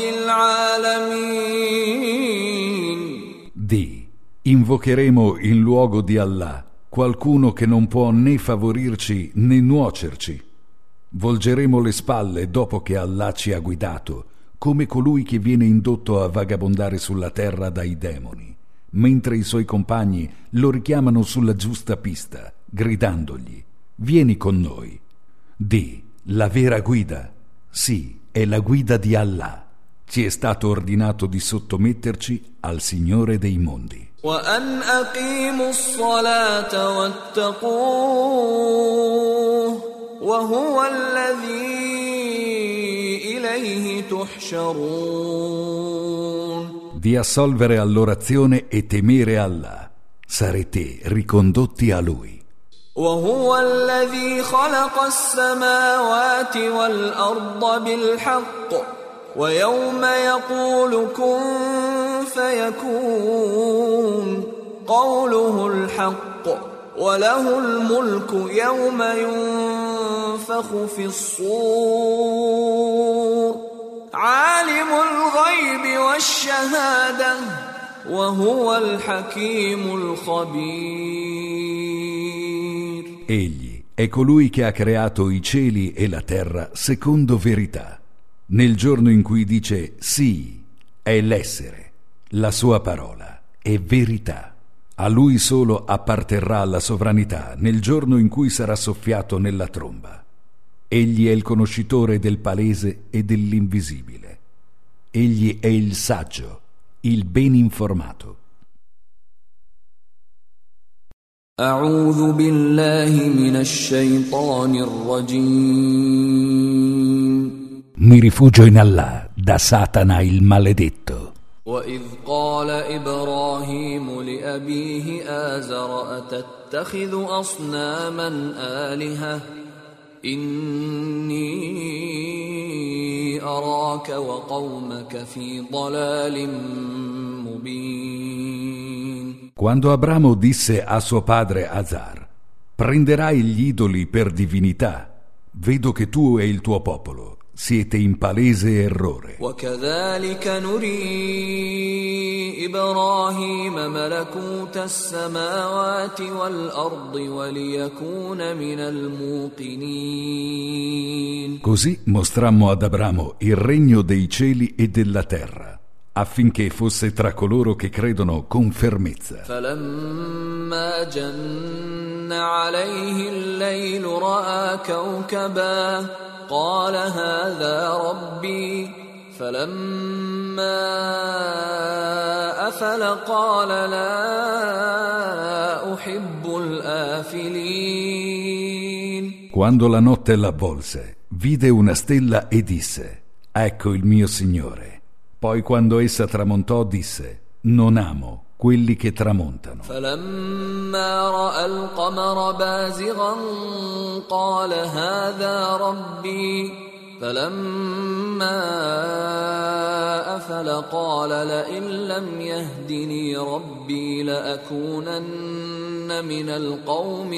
العالمين. Di, invocheremo in luogo di Allah qualcuno che non può né favorirci né nuocerci. Volgeremo le spalle dopo che Allah ci ha guidato, come colui che viene indotto a vagabondare sulla terra dai demoni, mentre i suoi compagni lo richiamano sulla giusta pista, gridandogli: vieni con noi. Di, la vera guida, sì, è la guida di Allah. Ci è stato ordinato di sottometterci al Signore dei mondi. وأن أقيموا الصلاة واتقوه وهو الذي إليه تحشرون. Di assolvere all'orazione e temere Allah. Sarete ricondotti a Lui. وهو الذي خلق السماوات والأرض بالحق ويوم يقول كن فيكون قوله الحق وله الملك يوم ينفخ في الصور عالم الغيب والشهادة وهو الحكيم الخبير. Egli è colui che ha creato i cieli e la terra secondo verità. Nel giorno in cui dice sì, è l'essere, la sua parola è verità. A lui solo apparterrà la sovranità nel giorno in cui sarà soffiato nella tromba. Egli è il conoscitore del palese e dell'invisibile. Egli è il saggio, il ben informato. أعوذ بالله من الشيطان الرجيم. Mi rifugio in Allah da Satana il maledetto. وإذ قال إبراهيم لأبيه آزر أتتخذ أصناما آلهة إني أراك وقومك في ضلال مبين. Quando Abramo disse a suo padre Azar: prenderai gli idoli per divinità, vedo che tu e il tuo popolo siete in palese errore. وكذلك نري إبراهيم ملكوت السماوات والأرض وليكون من الموقنين. Così mostrammo ad Abramo il regno dei cieli e della terra, affinché fosse tra coloro che credono con fermezza. فلما جن عليه الليل رأى كوكبا قال هذا ربي فلما أفل قال لا أحب الآفلين. Quando la notte l'avvolse, vide una stella e disse: ecco il mio Signore. Poi quando essa tramontò disse: non amo quelli che tramontano. فلما رأى القمر بازغا قال هذا ربي فلما أفل قال لئن لم يهدني ربي لأكونن من القوم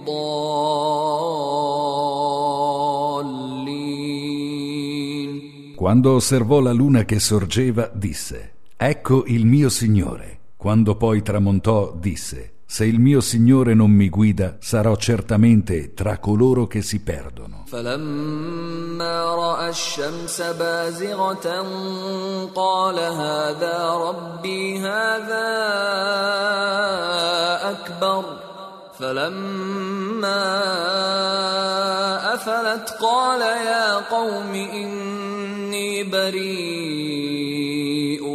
الضالين. Quando osservò la luna che sorgeva, disse: ecco il mio Signore. Quando poi tramontò, disse: se il mio Signore non mi guida, sarò certamente tra coloro che si perdono. فلما رأى الشمس بازغة قال هذا ربي هذا أكبر فلما أفلت قال يا قوم إني بريء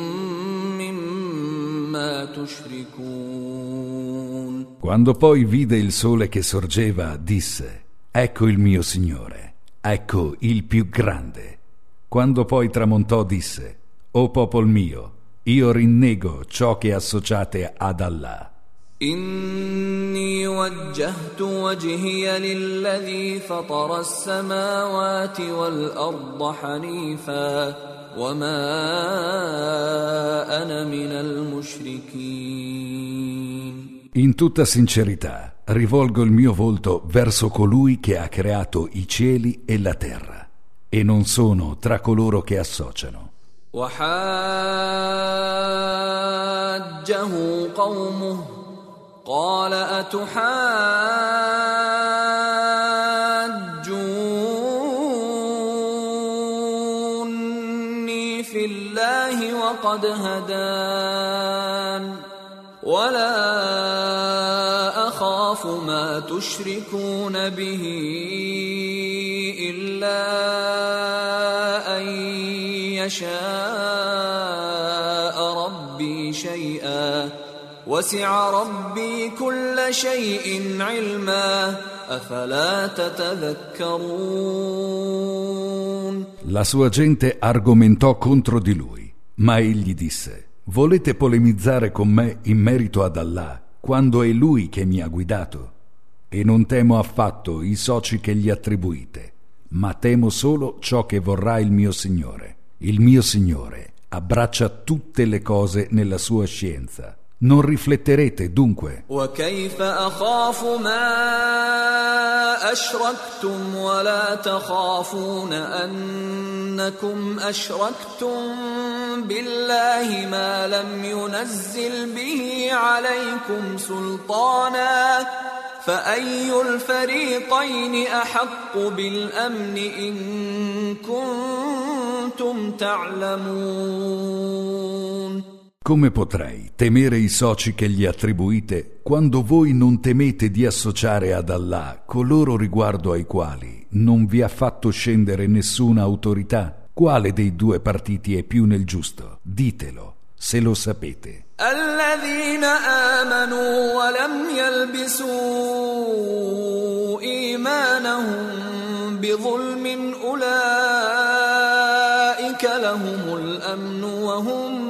Quando poi vide il sole che sorgeva, disse: ecco il mio Signore, ecco il più grande. Quando poi tramontò, disse: o popol mio, io rinnego ciò che associate ad Allah. إني وجهت وجهي للذي فطر السماوات والأرض حنيفا وما أنا من المشركين. In tutta sincerità, rivolgo il mio volto verso colui che ha creato i cieli e la terra, e non sono tra coloro che associano. وحاجه قومه قال أتحاجوني في الله وقد هدان ولا أخاف ما تشركون به إلا أن يشاء ربي شيئا وسع ربي كل شيء علما أفلا تتذكرون. La sua gente argomentò contro di lui, ma egli disse: volete polemizzare con me in merito ad Allah, quando è Lui che mi ha guidato? E non temo affatto i soci che gli attribuite, ma temo solo ciò che vorrà il mio Signore. Il mio Signore abbraccia tutte le cose nella sua scienza. Non rifletterete dunque? وكيف أخاف ما أشركتم ولا تخافون أنكم أشركتم بالله ما لم ينزل به عليكم سلطانا فأي الفريقين أحق بالأمن إن كنتم تعلمون. Come potrei temere i soci che gli attribuite quando voi non temete di associare ad Allah coloro riguardo ai quali non vi ha fatto scendere nessuna autorità? Quale dei due partiti è più nel giusto? Ditelo, se lo sapete. الذين آمنوا ولم ألبسوا إيمانهم بظلم أولئك لهم الأمن وهم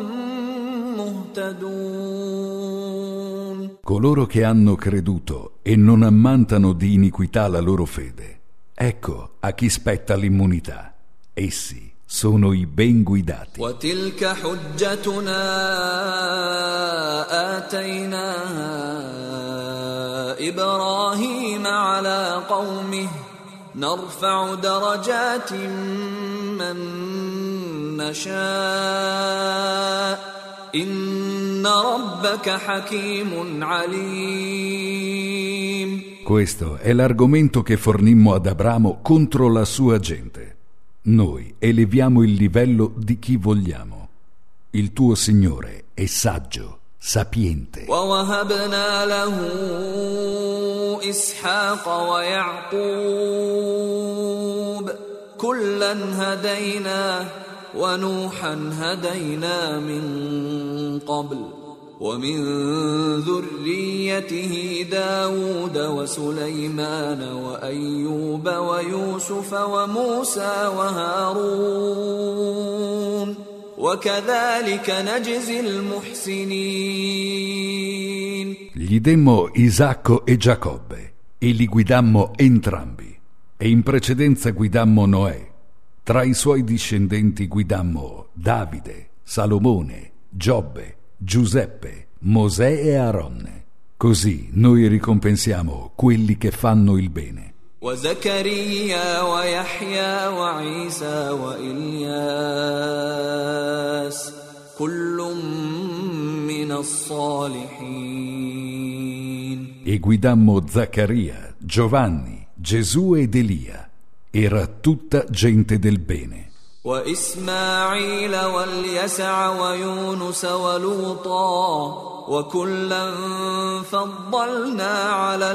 مهتدون. Coloro che hanno creduto e non ammantano di iniquità la loro fede, ecco a chi spetta l'immunità. Essi sono i ben guidati. وتلك حجتنا آتيناها إبراهيم على قومه نرفع درجات من نشاء إن ربك حكيم عليم. Questo è l'argomento che fornimmo ad Abramo contro la sua gente. Noi eleviamo il livello di chi vogliamo. Il tuo Signore è saggio, sapiente. ووهبنا له إسحاق ويعقوب كلا هدينا ونوحا هدينا من قبل ومن ذريته داود وسليمان وأيوب ويوسف وموسى وهارون وكذلك نجزي المحسنين. Gli demmo Isacco e Giacobbe e li guidammo entrambi, e in precedenza guidammo Noè. Tra i suoi discendenti guidammo Davide, Salomone, Giobbe, Giuseppe, Mosè e Aaronne. Così noi ricompensiamo quelli che fanno il bene. وزكريا ويحيى وعيسى وإلياس كل من الصالحين. E guidammo Zaccaria, Giovanni, Gesù ed Elia. Era tutta gente del bene. وإسماعيل واليسع ويونس ولوطا وكلا فضلنا على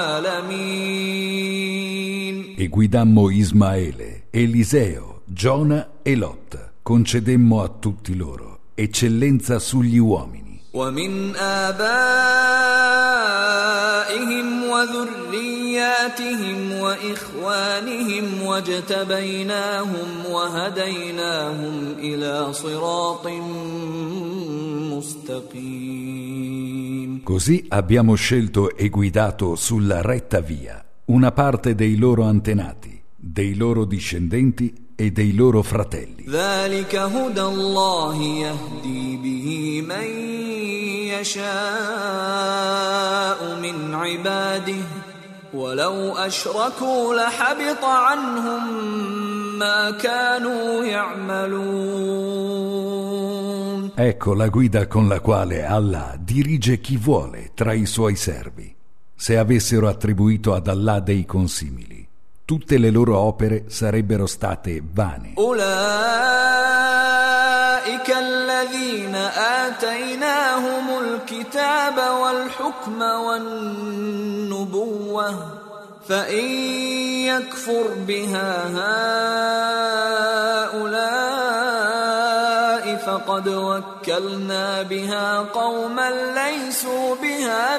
العالمين. E guidammo Ismaele, Eliseo, Giona e Lot. Concedemmo a tutti loro eccellenza sugli uomini. ومن آبائهم وذرياتهم وإخوانهم واجتبيناهم وهديناهم إلى صراط مستقيم. Così abbiamo scelto e guidato sulla retta via una parte dei loro antenati, dei loro discendenti e dei loro fratelli. ذلك هدى الله يهدي به من يشاء من عباده ولو أشركوا لحبط عنهم ما كانوا يعملون. Ecco la guida con la quale Allah dirige chi vuole tra i suoi servi. Se avessero attribuito ad Allah dei consimili, tutte le loro opere sarebbero state vane. أولئك الذين آتيناهم الكتاب والحكم والنبوة فإن يكفر بها هؤلاء فقد وكلنا بها قوما ليسوا بها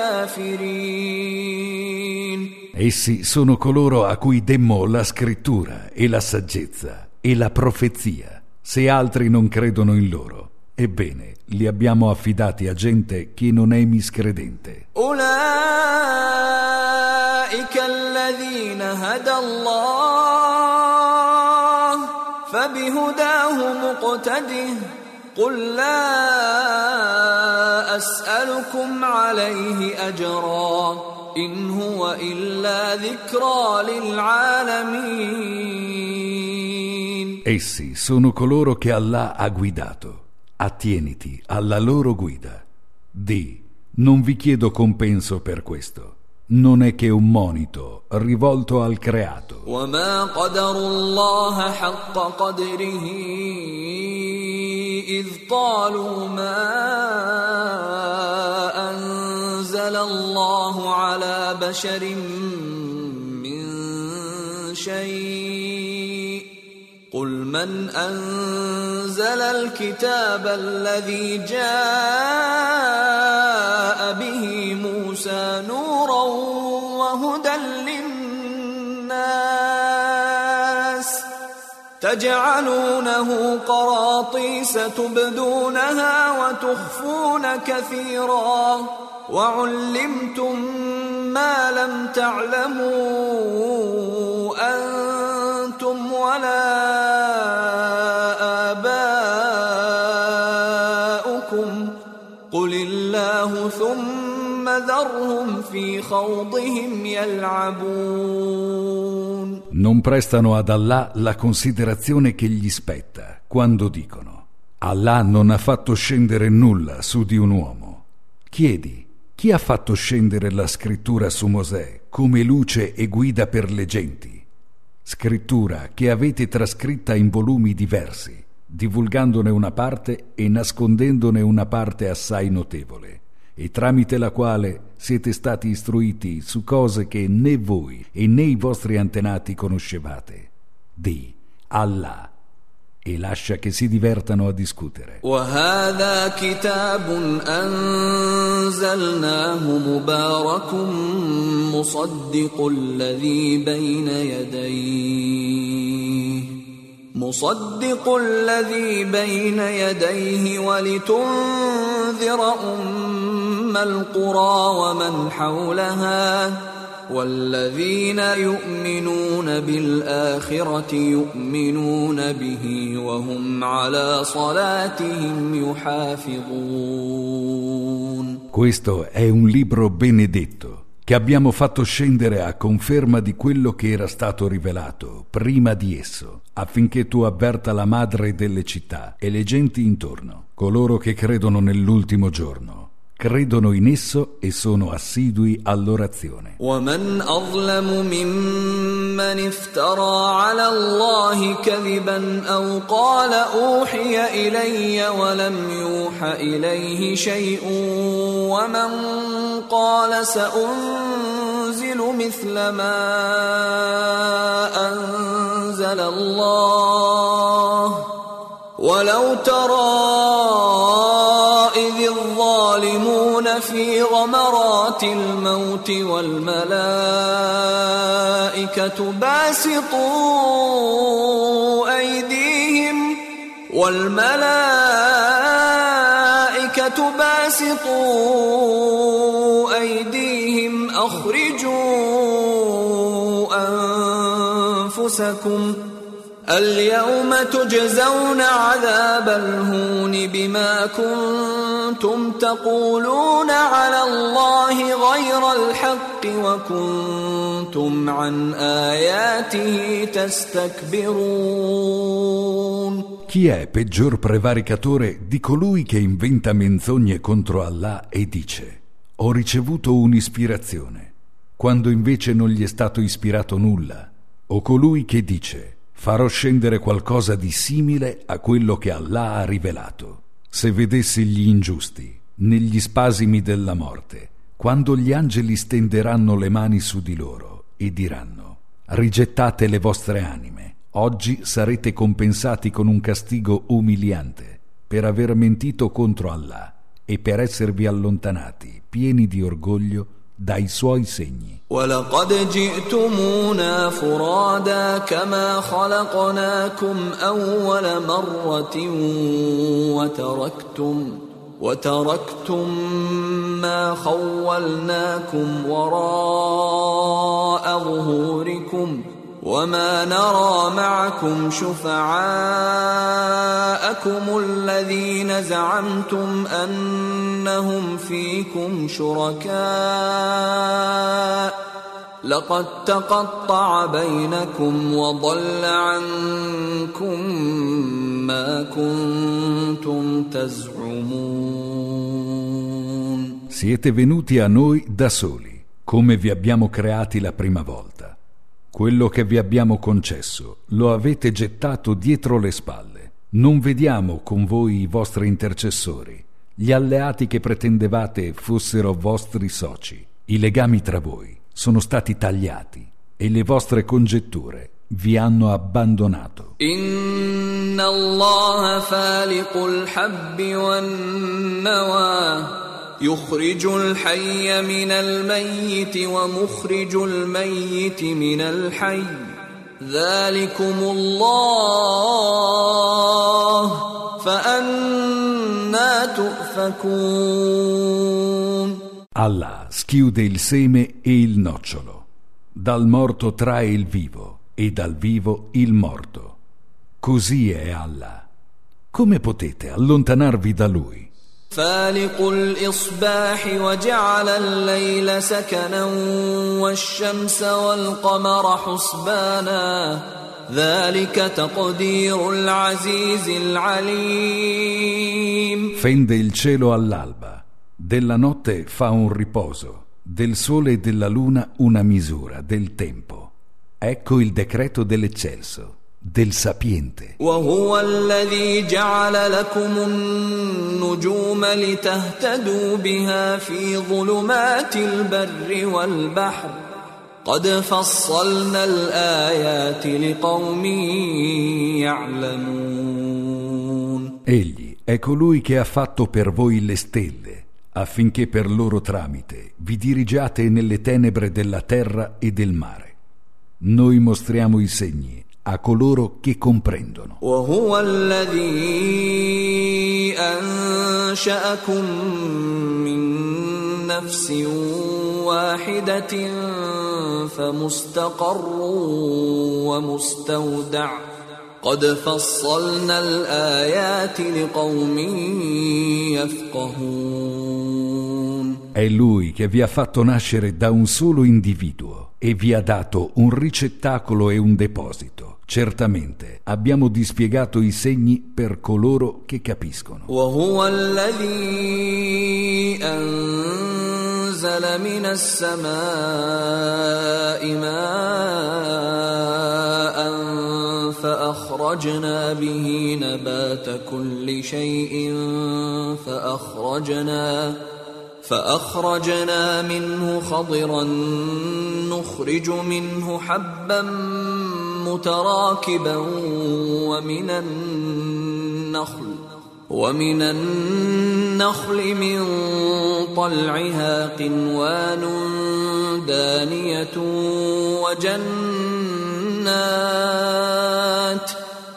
بكافرين. Essi sono coloro a cui demmo la scrittura e la saggezza e la profezia. Se altri non credono in loro, ebbene, li abbiamo affidati a gente che non è miscredente. أولئك الذين هدى الله فبهداه مقتده قل لا أسألكم عليه أجرا إن هو إلا ذكرى للعالمين. Essi sono coloro che Allah ha guidato. Attieniti alla loro guida. Di, non vi chiedo compenso per questo. Non è che un monito rivolto al creato. وما قدروا الله حق قدره إذ قالوا ما أنزل الله على بشر من شيء قل قل من أنزل الكتاب الذي جاء به موسى نورا وهدى للناس تجعلونه قراطيس تبدونها وتخفون كثيرا وعلمتم ما لم تعلموا أنتم ولا آباؤكم قل الله ثم ذرهم في خوضهم يلعبون. Non prestano ad Allah la considerazione che gli spetta quando dicono: Allah non ha fatto scendere nulla su di un uomo. Chiedi: chi ha fatto scendere la scrittura su Mosè come luce e guida per le genti? Scrittura che avete trascritta in volumi diversi, divulgandone una parte e nascondendone una parte assai notevole, e tramite la quale siete stati istruiti su cose che né voi e né i vostri antenati conoscevate. Di Allah, e lascia che si divertano a discutere. وهذا كتاب أنزلناه مبارك مصدق الذي بين يديه مصدق الذي بين يديه ولتنذر أم القرى ومن حولها والذين يؤمنون بالآخرة يؤمنون به وهم على صلاتهم يحافظون. Questo è un libro benedetto che abbiamo fatto scendere a conferma di quello che era stato rivelato prima di esso, affinché tu avverta la madre delle città e le genti intorno, coloro che credono nell'ultimo giorno. Credono in esso e sono assidui all'orazione. ومن أظلم ممن افترى على الله كذبا أو قال أوحي إلي ولم يوح إليه شيء ومن قال سأنزل مثل ما أنزل الله ولو ترى إذ الظالمون في غمرات الموت والملائكة باسطوا أيديهم والملائكة باسطوا أيديهم أخرجوا أنفسكم اليوم تجزون عذاب الهون بما كنتم تقولون على الله غير الحق وكنتم عن آياته تستكبرون. Chi è peggior prevaricatore di colui che inventa menzogne contro Allah e dice: ho ricevuto un'ispirazione, quando invece non gli è stato ispirato nulla, o colui che dice: farò scendere qualcosa di simile a quello che Allah ha rivelato. Se vedessi gli ingiusti negli spasimi della morte, quando gli angeli stenderanno le mani su di loro e diranno: rigettate le vostre anime, oggi sarete compensati con un castigo umiliante per aver mentito contro Allah e per esservi allontanati pieni di orgoglio dai suoi segni. وَلَقَدْ جِئْتُمُونَا فُرَادَى كَمَا خَلَقْنَاكُمْ أَوَّلَ مَرَّةٍ وَتَرَكْتُمْ وَتَرَكْتُمْ مَا خَوَّلْنَاكُمْ وَرَاءَ ظُهُورِكُمْ وَمَا نَرَى مَعَكُمْ شُفَعَاءَكُمُ الَّذِينَ زَعَمْتُمْ أَنَّهُمْ فِيكُمْ شُرَكَاءُ لَقَدْ تَقَطَّعَ بَيْنَكُمْ وَضَلَّ عَنكُمْ مَا كُنتُمْ تَزْعُمُونَ. Siete venuti a noi da soli, come vi abbiamo creati la prima volta. Quello che vi abbiamo concesso lo avete gettato dietro le spalle. Non vediamo con voi i vostri intercessori, gli alleati che pretendevate fossero vostri soci. I legami tra voi sono stati tagliati e le vostre congetture vi hanno abbandonato. Inna Allah faliqul habbi wan nawa yukhrijul hayya minal mayyiti wa mukhrijul mayyiti minal hayy dhalikumullah fa anna tufakun. Allah schiude il seme e il nocciolo, dal morto trae il vivo e dal vivo il morto. Così è Allah. Come potete allontanarvi da Lui? Faliqul isbahi wa ja'ala al-layla sakanan wash-shamsa wal-qamara husbana dhalika taqdirul azizil alim. Fende il cielo all'alba, della notte fa un riposo, del sole e della luna una misura del tempo. Ecco il decreto dell'eccelso, del sapiente. وهو الذي جعل لكم النجوم لتهتدوا بها في ظلمات البر والبحر قد فصلنا الآيات لقوم يعلمون. Egli è colui che ha fatto per voi le stelle, affinché per loro tramite vi dirigiate nelle tenebre della terra e del mare. Noi mostriamo i segni a coloro che comprendono. وهو الذي أنشأكم من نفس واحدة فمستقر ومستودع قد فصلنا الآيات لقوم يفقهون. È Lui che vi ha fatto nascere da un solo individuo e vi ha dato un ricettacolo e un deposito. Certamente abbiamo dispiegato i segni per coloro che capiscono. وهو الذي أنزل من السماء ماء فأخرجنا به نبات كل شيء فأخرجنا فأخرجنا منه خضرا نخرج منه حبا متراكبا ومن النخل ومن النخل من طلعها قنوان دانية وجنات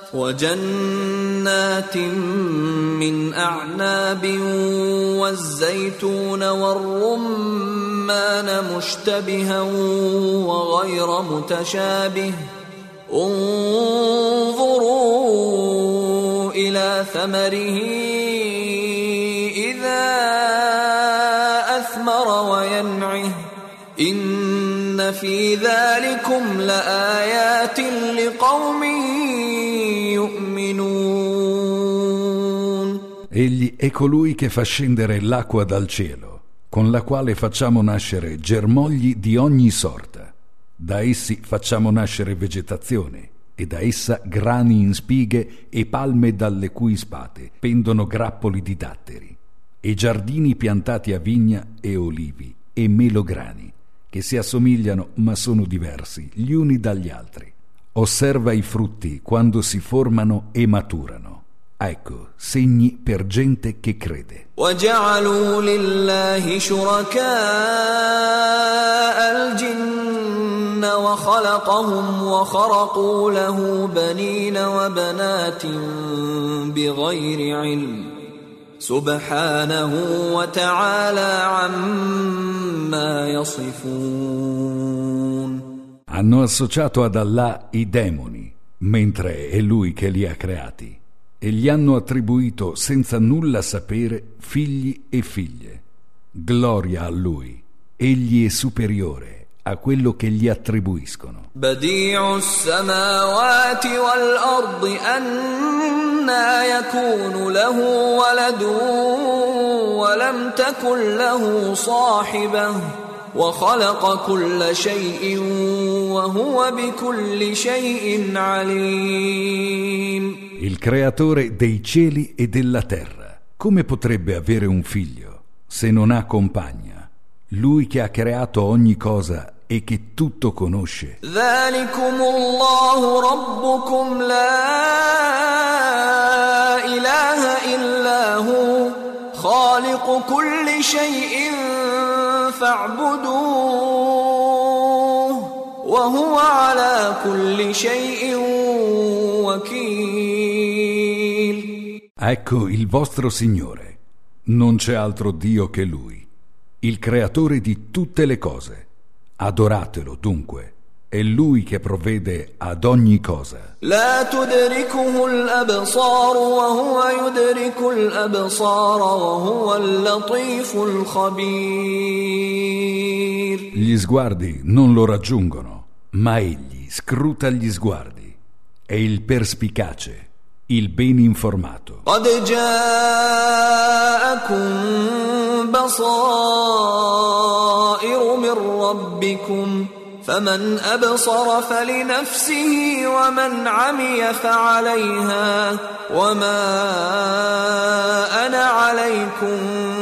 وجنات من أعناب والزيتون والرمان مشتبها وغير متشابه انظروا إلى ثمره إذا أثمر وينعه إن في ذلكم لآيات لقوم يؤمنون. Egli è colui che fa scendere l'acqua dal cielo, con la quale facciamo nascere germogli di ogni sorta. Da essi facciamo nascere vegetazione, e da essa grani in spighe e palme dalle cui spate pendono grappoli di datteri, e giardini piantati a vigna e olivi e melograni, che si assomigliano ma sono diversi gli uni dagli altri. Osserva i frutti quando si formano e maturano. Ecco, segni per gente che crede. وَجَعَلُوا لِلَّهِ شُرَكَاءَ الْجِنَّ وَخَلَقَهُمْ وَخَرَقُوا لَهُ بَنِينَ وَبَنَاتٍ بِغَيْرِ عِلْمٍ سُبْحَانَهُ وَتَعَالَى عَمَّا يَصِفُونَ. Hanno associato ad Allah i demoni, mentre è Lui che li ha creati, e gli hanno attribuito senza nulla sapere figli e figlie. Gloria a Lui, egli è superiore a quello che gli attribuiscono. Badi'u s-samawati wal-ardi anna yakunu lahu waladun wa lam takun lahu sahibah وَخَلَقَ كُلَّ شَيْءٍ وَهُوَ بِكُلِّ شَيْءٍ عَلِيمٌ. Il creatore dei cieli e della terra, come potrebbe avere un figlio se non ha compagna? Lui che ha creato ogni cosa e che tutto conosce. ذلكم الله ربكم لا إله إلا هو خالق كل شيء فاعبدوه وهو على كل شيء وكيل. Ecco il vostro Signore, non c'è altro Dio che Lui, il creatore di tutte le cose. Adoratelo dunque, è Lui che provvede ad ogni cosa. لا تدركه الأبصار وهو يدرك الأبصار وهو اللطيف الخبير. Gli sguardi non lo raggiungono, ma Egli scruta gli sguardi. È il perspicace, il ben informato. قد جاءكم بصائر من ربكم فمن أبصر فلنفسه ومن عمي فعليها وما أنا عليكم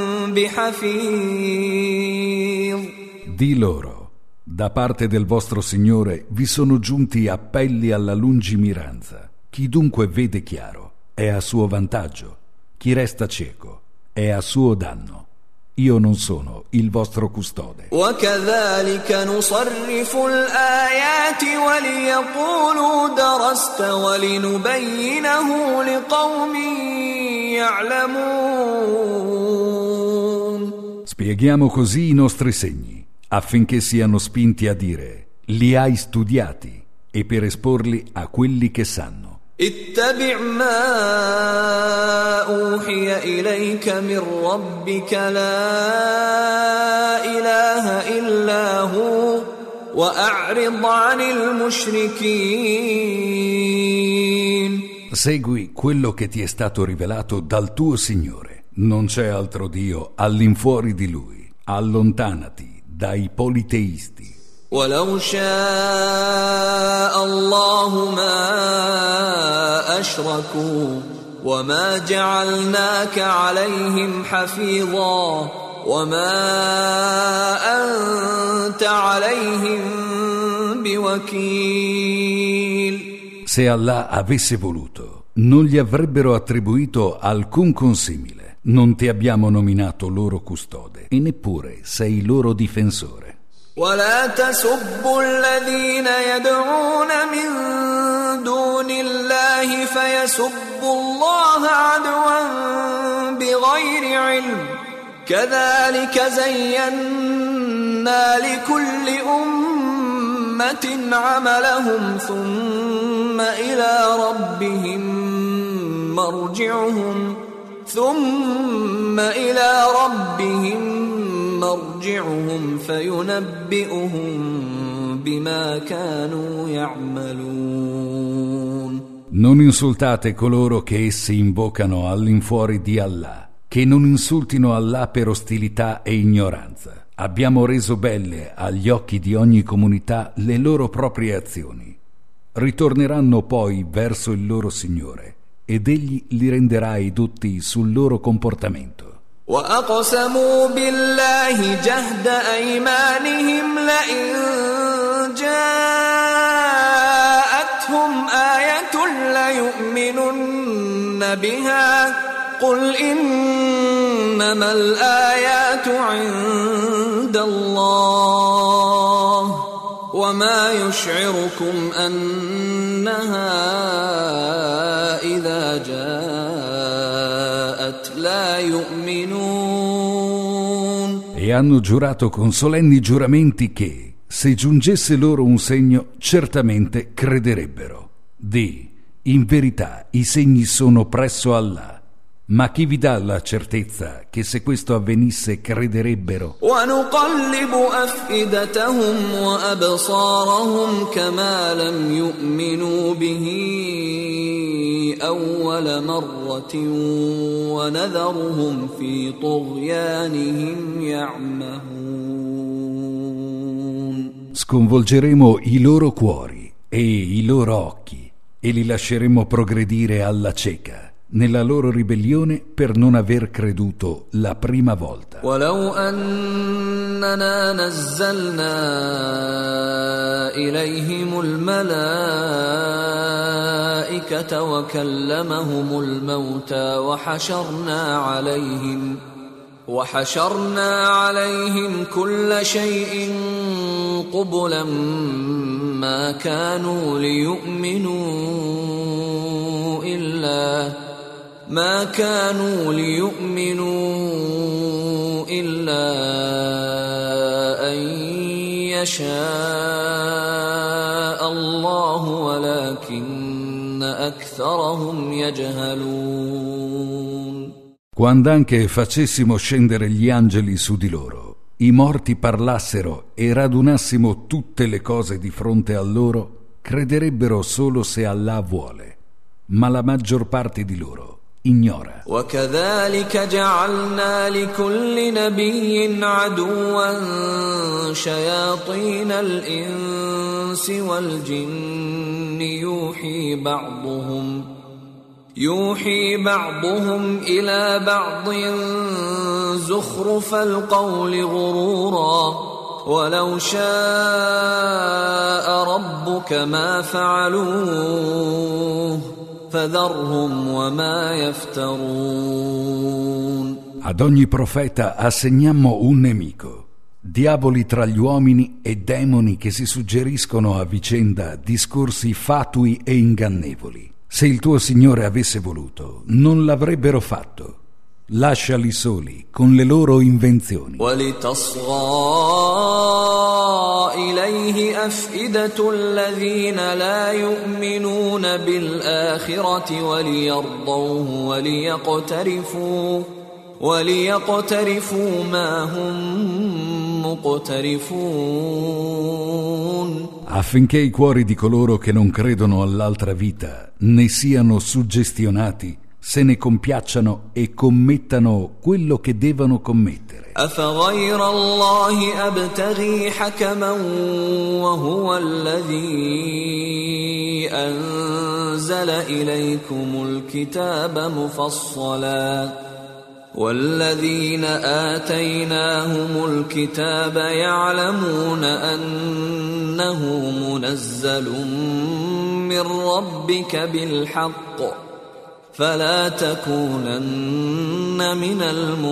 بحفيظ. Di loro, da parte del vostro Signore vi sono giunti appelli alla lungimiranza. Chi dunque vede chiaro è a suo vantaggio, chi resta cieco è a suo danno. Io non sono il vostro custode. وكذلك نصرف الآيات وليقولوا درست ولنبينه لقوم يعلمون. Spieghiamo così i nostri segni, affinché siano spinti a dire: li hai studiati, e per esporli a quelli che sanno. اتبع ما أوحي إليك من ربك لا إله إلا هو وأعرض عن المشركين. Segui quello che ti è stato rivelato dal tuo Signore. Non c'è altro Dio all'infuori di Lui. Allontanati dai politeisti. ولو شاء الله ما أشركوا وما جعلناك عليهم حفيظا وما أنت عليهم بوكيل. Se Allah avesse voluto, non gli avrebbero attribuito alcun consimile. Non ti abbiamo nominato loro custode e neppure sei loro difensore. ولا تسبوا الذين يدعون من دون الله فيسبوا الله عدوا بغير علم كذلك زينا لكل أمة عملهم ثم إلى ربهم مرجعهم ثم إلى ربهم مرجعهم فينبئهم بما كانوا يعملون. Non insultate coloro che essi invocano all'infuori di Allah, che non insultino Allah per ostilità e ignoranza. Abbiamo reso belle agli occhi di ogni comunità le loro proprie azioni. Ritorneranno poi verso il loro Signore ed egli li renderà edotti sul loro comportamento. وأقسموا بالله جهد أيمانهم لئن جاءتهم آية ليؤمنن بها قل إنما الآيات عند الله وما يشعركم أنها إذا جاءت لا يؤمنون. E hanno giurato con solenni giuramenti che, se giungesse loro un segno, certamente crederebbero. Di, in verità i segni sono presso Allah, ma chi vi dà la certezza che se questo avvenisse crederebbero? ونقلب أفئدتهم وأبصارهم كما لم يؤمنوا به أول مرة ونذرهم في طغيانهم يعمهون. Sconvolgeremo i loro cuori e i loro occhi e li lasceremo progredire alla cieca, nella loro ribellione per non aver creduto la prima volta. ولو أننا نزلنا إليهم الملائكة وكلمهم الموتى وحشرنا عليهم وحشرنا عليهم كل شيء قبلا ما كانوا ليؤمنوا إلا ما كانوا ليؤمنوا إلا أن يشاء الله ولكن أكثرهم يجهلون. Quand'anche facessimo scendere gli angeli su di loro, i morti parlassero e radunassimo tutte le cose di fronte a loro, crederebbero solo se Allah vuole, ma la maggior parte di loro ignora. وكذلك جعلنا لكل نبي عدوا شياطين الإنس والجن يوحي بعضهم يوحي بعضهم إلى بعض زخرف القول غرورا ولو شاء ربك ما فعلوه فذرهم وما يفترون. Ad ogni profeta assegnammo un nemico, diavoli tra gli uomini e demoni che si suggeriscono a vicenda discorsi fatui e ingannevoli. Se il tuo Signore avesse voluto, non l'avrebbero fatto. Lasciali soli con le loro invenzioni. وَلِتَصْغَى إِلَيْهِ أَفْئِدَةُ الَّذِينَ لَا يُؤْمِنُونَ بِالْآخِرَةِ وَلِيَرْضَوْهُ وَلِيَقْتَرِفُوا وَلِيَقْتَرِفُوا مَا هُمْ مُقْتَرِفُونَ. Affinché i cuori di coloro che non credono all'altra vita ne siano suggestionati, se ne compiacciano e commettano quello che devono commettere. أفغير الله أبتغي حكما وهو الذي أنزل إليكم الكتاب مفصلا والذين آتيناهم الكتاب يعلمون أنه منزل من ربك بالحق فلا تكونن من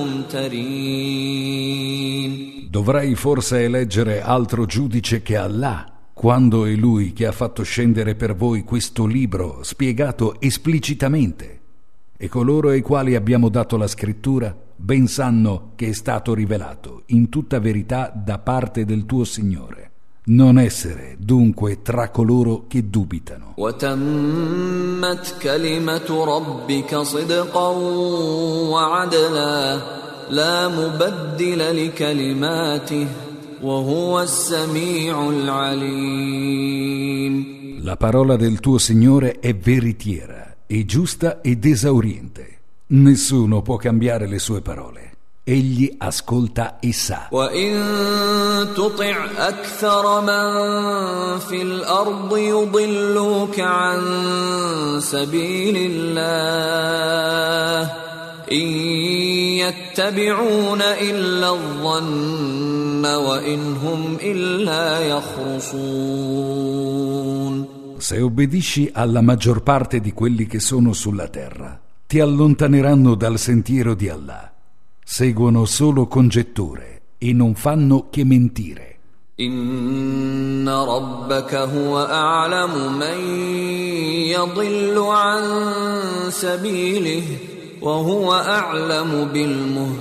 الممترين. Dovrai forse eleggere altro giudice che Allah, quando è Lui che ha fatto scendere per voi questo libro spiegato esplicitamente. E coloro ai quali abbiamo dato la scrittura ben sanno che è stato rivelato in tutta verità da parte del tuo Signore. Non essere dunque tra coloro che dubitano. وَتَمَّتْ كَلِمَةُ رَبِّكَ صِدْقًا وَعَدْلًا لَا مُبَدِّلَ لِكَلِمَاتِهِ وَهُوَ السَّمِيعُ الْعَلِيمُ. La parola del tuo Signore è veritiera, è giusta ed esauriente. Nessuno può cambiare le sue parole. Egli ascolta e sa. وَإِن تُطِعْ أَكْثَرَ مَن فِي الْأَرْضِ يُضِلُّوكَ عَن سَبِيلِ اللَّهِ إِن يَتَّبِعُونَ إِلَّا الظَّنَّ وَإِنْ هُمْ إِلَّا يَخْرُصُونَ. Se obbedisci alla maggior parte di quelli che sono sulla terra, ti allontaneranno dal sentiero di Allah. Seguono solo congetture e non fanno che mentire. Inna rabbaka huwa a'lamu man yadillu an sabilihi wa huwa a'lamu bil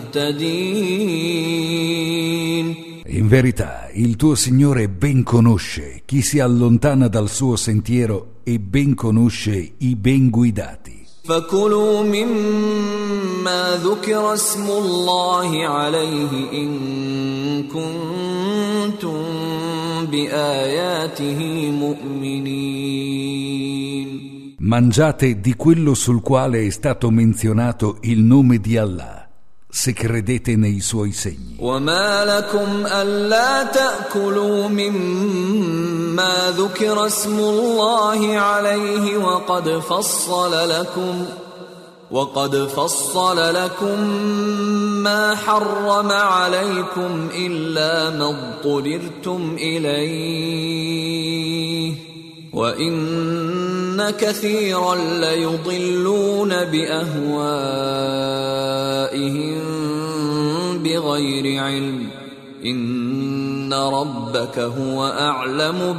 muhtadin. In verità, il tuo Signore ben conosce chi si allontana dal suo sentiero e ben conosce i ben guidati. فَكُلُوا مِمَّا ذُكِرَ اسْمُ اللَّهِ عَلَيْهِ إِن كُنتُم بِآيَاتِهِ مُؤْمِنِينَ. Mangiate di quello sul quale è stato menzionato il nome di Allah, se credete nei suoi segni. وَمَا لَكُمْ أَلَّا تَأْكُلُوا مِمَّا ذُكِرَ اسْمُ اللَّهِ عَلَيْهِ وَقَدْ فَصَّلَ لَكُمْ وقد فصل لكم ما حرم عليكم إلا ما اضطررتم إليه وإن كثيرا ليضلون بأهوائهم بغير علم إن ربك هو أعلم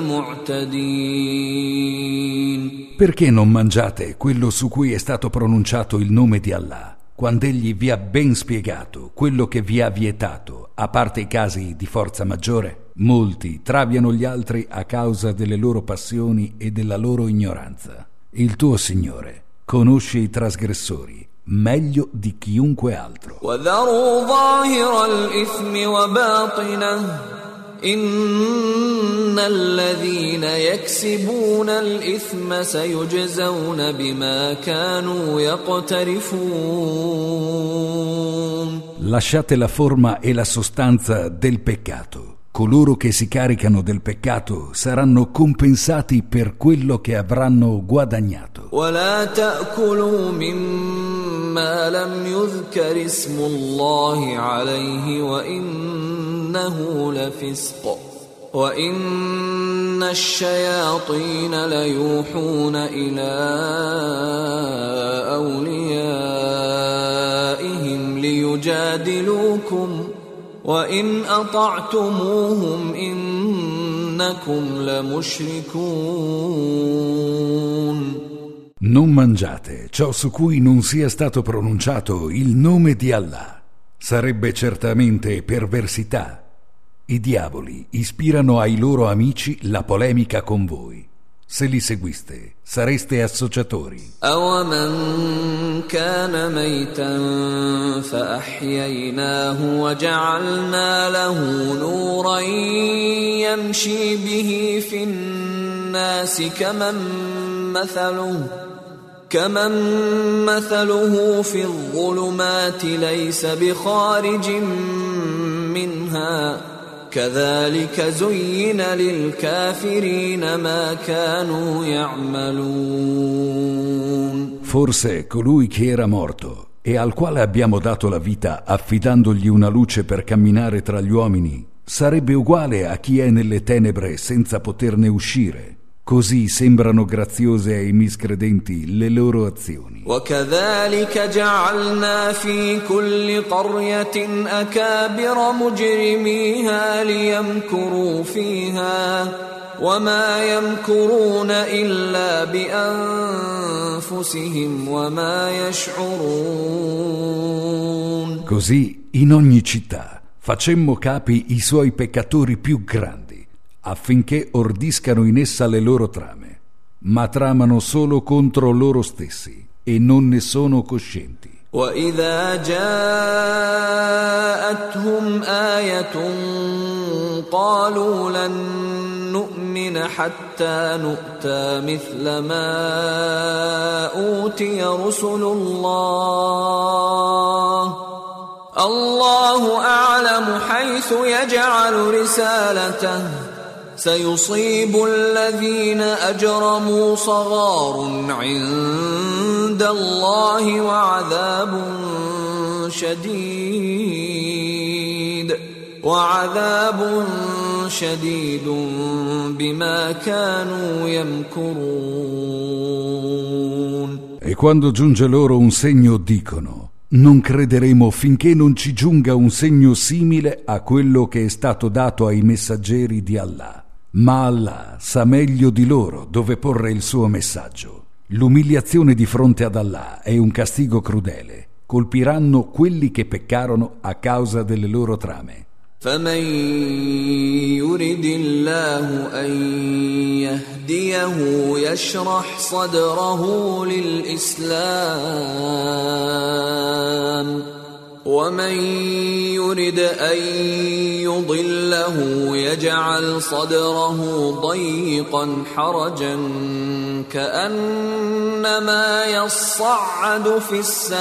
بالمعتدين. Perché non mangiate quello su cui è stato pronunciato il nome di Allah, quando egli vi ha ben spiegato quello che vi ha vietato, a parte i casi di forza maggiore? Molti traviano gli altri a causa delle loro passioni e della loro ignoranza. Il tuo Signore conosce i trasgressori meglio di chiunque altro. وَذَرُوا ظَاهِرَ الْإِثْمِ وَبَاطِنَهُ إِنَّ الَّذِينَ يَكْسِبُونَ الْإِثْمَ سَيُجْزَوْنَ بِمَا كَانُوا يَقْتَرِفُونَ. Lasciate la forma e la sostanza del peccato. Coloro che si caricano del peccato saranno compensati per quello che avranno guadagnato. وَلَا تَأْكُلُوا مِمَّا لَمْ يُذْكَرِ اسْمُ اللَّهِ عَلَيْهِ وَإِنَّهُ لَفِسْقٌ وَإِنَّ الشَّيَاطِينَ لَيُوحُونَ إِلَىٰ أَوْلِيَائِهِمْ لِيُجَادِلُوكُمْ وَإِنْ أَطَعْتُمُوهُمْ إِنَّكُمْ لَمُشْرِكُونَ. Non mangiate ciò su cui non sia stato pronunciato il nome di Allah. Sarebbe certamente perversità. I diavoli ispirano ai loro amici la polemica con voi. Se li seguiste, sareste associatori. أَوَمَنْ كَانَ مَيْتًا فَأَحْيَيْنَاهُ وَجَعَلْنَا لَهُ نُورًا يَمْشِي بِهِ فِي النَّاسِ كَمَنْ مثله كَمَنْ مَثَلُهُ فِي الظُّلُمَاتِ لَيْسَ بِخَارِجٍ مِنْهَا كَذَلِكَ زُيِّنَ لِلْكَافِرِينَ مَا كَانُوا يَعْمَلُونَ. Forse colui che era morto e al quale abbiamo dato la vita affidandogli una luce per camminare tra gli uomini sarebbe uguale a chi è nelle tenebre senza poterne uscire. Così sembrano graziose ai miscredenti le loro azioni. وَكَذَلِكَ جَعَلْنَا فِي كُلِّ قَرْيَةٍ أَكَابِرَ مُجْرِمِيهَا لِيَمْكُرُوا فِيهَا وَمَا يَمْكُرُونَ إِلَّا بِأَنفُسِهِمْ وَمَا يَشْعُرُونَ. Così in ogni città facemmo capi i suoi peccatori più grandi, affinché ordiscano in essa le loro trame, ma tramano solo contro loro stessi e non ne sono coscienti. وَإِذَا جَاءَتْهُمْ آيَةٌ قَالُوا لَن نُّؤْمِنَ حَتَّى نُؤْتَىٰ مِثْلَ مَا أُوتِيَ رُسُلُ اللَّهِ اللَّهُ أَعْلَمُ حَيْثُ يَجْعَلُ رِسَالَتَهُ سيصيب الذين أجرموا صغار عند الله وعذاب شديد وعذاب شديد بما كانوا يمكرون. E quando giunge loro un segno dicono: non crederemo finché non ci giunga un segno simile a quello che è stato dato ai messaggeri di Allah. Ma Allah sa meglio di loro dove porre il suo messaggio. L'umiliazione di fronte ad Allah è un castigo crudele. Colpiranno quelli che peccarono a causa delle loro trame. فَمَن يُرِدِ اللَّهُ أَن يَهْدِيَهُ يَشْرَحْ صَدْرَهُ لِلْإِسْلَامِ وَمَن يُرِدْ أَن يُضِلَّهُ يَجْعَلْ صَدْرَهُ ضَيِّقًا حَرَجًا كَأَنَّمَا يَصَّعَّدُ فِي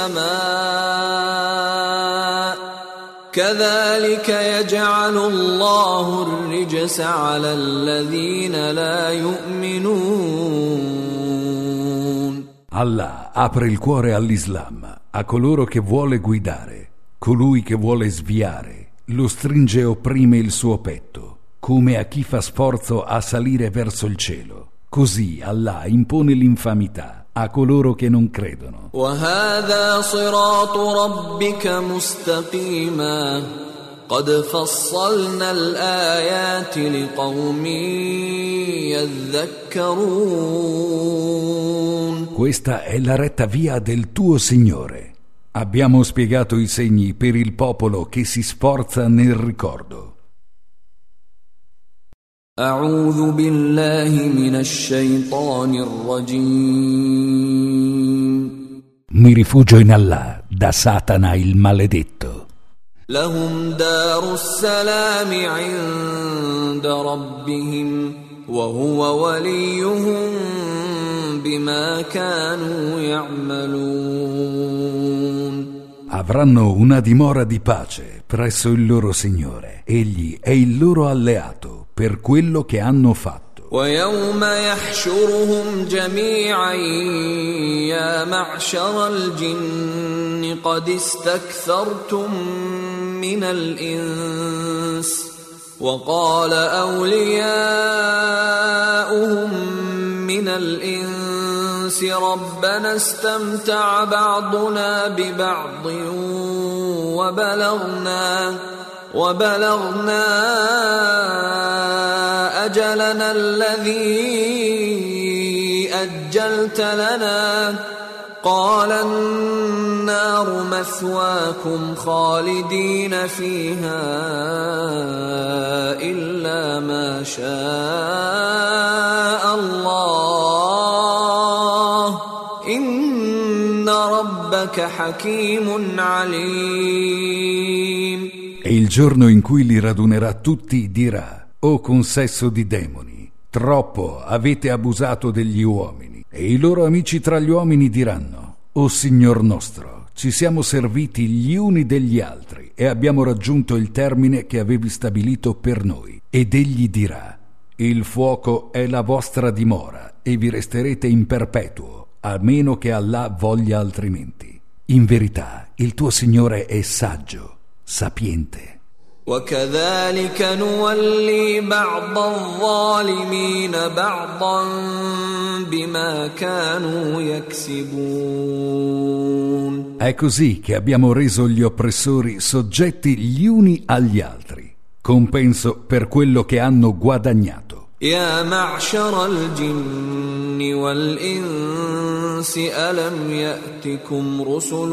السَّمَاءِ كَذَلِكَ يَجْعَلُ اللَّهُ الرِّجْسَ عَلَى الَّذِينَ لَا يُؤْمِنُونَ. Allah apre il cuore all'Islam a coloro che vuole guidare. Colui che vuole sviare lo stringe e opprime il suo petto, come a chi fa sforzo a salire verso il cielo. Così Allah impone l'infamità a coloro che non credono. وَهَذَا صِرَاطُ رَبِّكَ مُسْتَقِيمًا قَدْ فَصَّلْنَا الْآيَاتِ لِقَوْمٍ يَذَّكَّرُونَ. Questa è la retta via del tuo Signore. Abbiamo spiegato i segni per il popolo che si sforza nel ricordo. أعوذ بالله من الشيطان الرجيم. Mi rifugio in Allah da Satana il maledetto. لهم دار السلام عند ربهم وهو وليهم بما كانوا يعملون. Avranno una dimora di pace presso il loro Signore. Egli è il loro alleato per quello che hanno fatto. ويوم يحشرهم جميعا يا معشر الجن قد استكثرتم من الإنس وقال أولياؤهم من الإنس ربنا استمتع بعضنا ببعض وبلغنا وبلغنا أجلنا الذي أجلت لنا قال النار مثواكم خالدين فيها إلا ما شاء الله إن ربك حكيم عليم. E il giorno in cui li radunerà tutti dirà: o consesso di demoni, troppo avete abusato degli uomini. E i loro amici tra gli uomini diranno: o Signor nostro, ci siamo serviti gli uni degli altri e abbiamo raggiunto il termine che avevi stabilito per noi. Ed egli dirà: il fuoco è la vostra dimora e vi resterete in perpetuo, a meno che Allah voglia altrimenti. In verità, il tuo Signore è saggio, sapiente. وكذلك نولي بعض الظالمين بعضا بما كانوا يكسبون. È così che abbiamo reso gli oppressori soggetti gli uni agli altri, compenso per quello che hanno guadagnato. يا معشر الجن والإنس ألم يأتكم رسل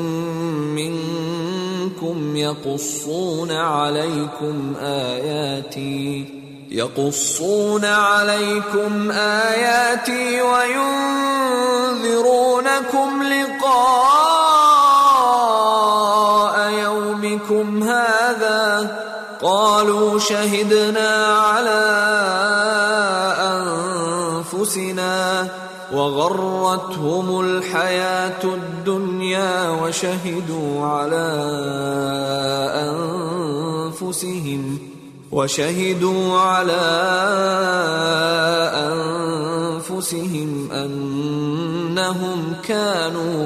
منكم يقصون عليكم آياتي يقصون عليكم آياتي وينذرونكم لقاء يومكم هذا قالوا شهدنا على أنفسنا وغرتهم الحياة الدنيا وشهدوا على أنفسهم وشهدوا على أنفسهم أنهم كانوا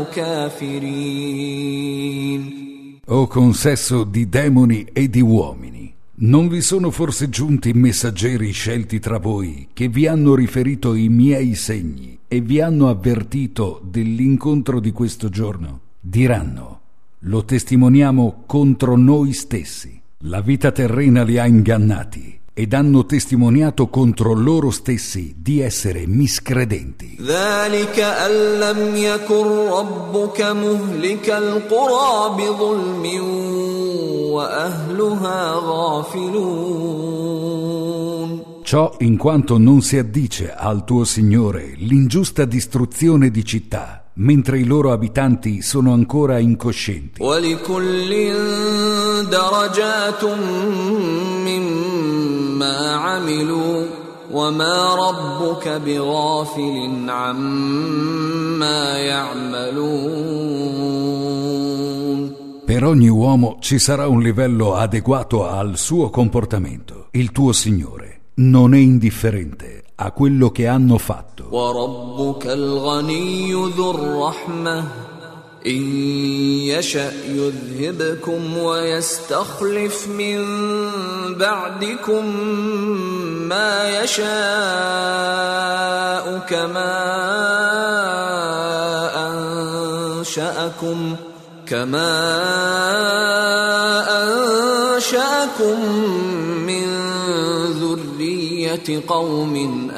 كافرين. O consesso di demoni e di uomini, non vi sono forse giunti messaggeri scelti tra voi che vi hanno riferito i miei segni e vi hanno avvertito dell'incontro di questo giorno? Diranno: lo testimoniamo contro noi stessi. La vita terrena li ha ingannati ed hanno testimoniato contro loro stessi di essere miscredenti. ذلك أن لم يكن ربك مهلك القرى بظلم وأهلها غافلون. Ciò in quanto non si addice al tuo Signore l'ingiusta distruzione di città, mentre i loro abitanti sono ancora incoscienti. وَلِكُلٍّ دَرَجَاتٌ مِّمَّا عَمِلُوا وَمَا رَبُّكَ بِغَافِلٍ عَمَّا يَعْمَلُونَ. Per ogni uomo ci sarà un livello adeguato al suo comportamento. Il tuo Signore non è indifferente a quello che hanno fatto. وَرَبُّكَ الْغَنِيُّ ذُو الرَّحْمَةِ إِن يَشَأْ يُذْهِبْكُمْ وَيَسْتَخْلِفْ مِن بَعْدِكُم مَّا يَشَاءُ كَمَا أَنشَأَكُم كَمَا أَنشَأَكُم مِّن ذُرِّيَّةِ قَوْمٍ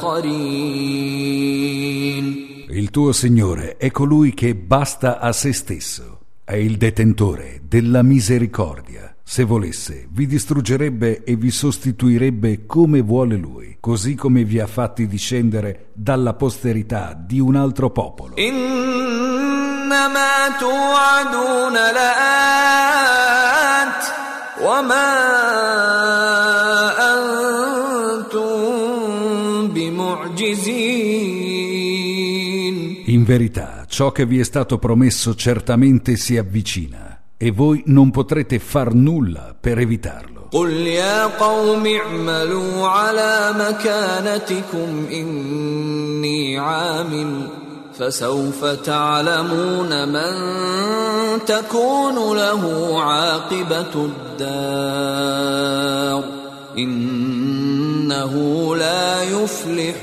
آخَرِينَ. Il tuo Signore è colui che basta a se stesso, è il detentore della misericordia. Se volesse, vi distruggerebbe e vi sostituirebbe come vuole Lui, così come vi ha fatti discendere dalla posterità di un altro popolo. إنما توعدون لآت وما أنتم بمعجزين. In verità, ciò che vi è stato promesso certamente si avvicina e voi non potrete far nulla per evitarlo. قل يا قوم اعملوا على مكانتكم إني عامل فسوف تعلمون من تكون له عاقبة الدار إنه لا يفلح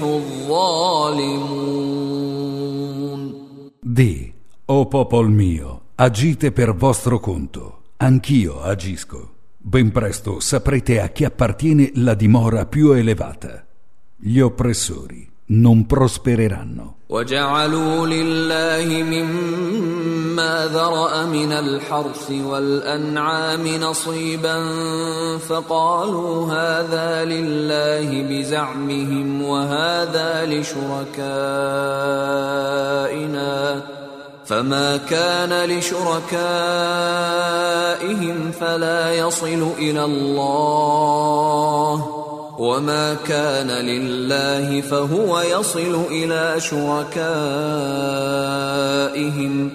الظالمون. Di, o popol mio, agite per vostro conto, anch'io agisco. Ben presto saprete a chi appartiene la dimora più elevata. Gli oppressori non prospereranno. وَجَعَلُوا لِلَّهِ مِمَّا ذَرَأَ مِنَ الْحَرْثِ وَالْأَنْعَامِ نَصِيبًا فَقَالُوا هَذَا لِلَّهِ بِزَعْمِهِمْ وَهَذَا لِشُرَكَائِنَا فَمَا كَانَ لِشُرَكَائِهِمْ فَلَا يَصِلُ إِلَى اللَّهِ وَمَا كَانَ لِلَّهِ فَهُوَ يَصِلُ إِلَى شُرَكَائِهِمْ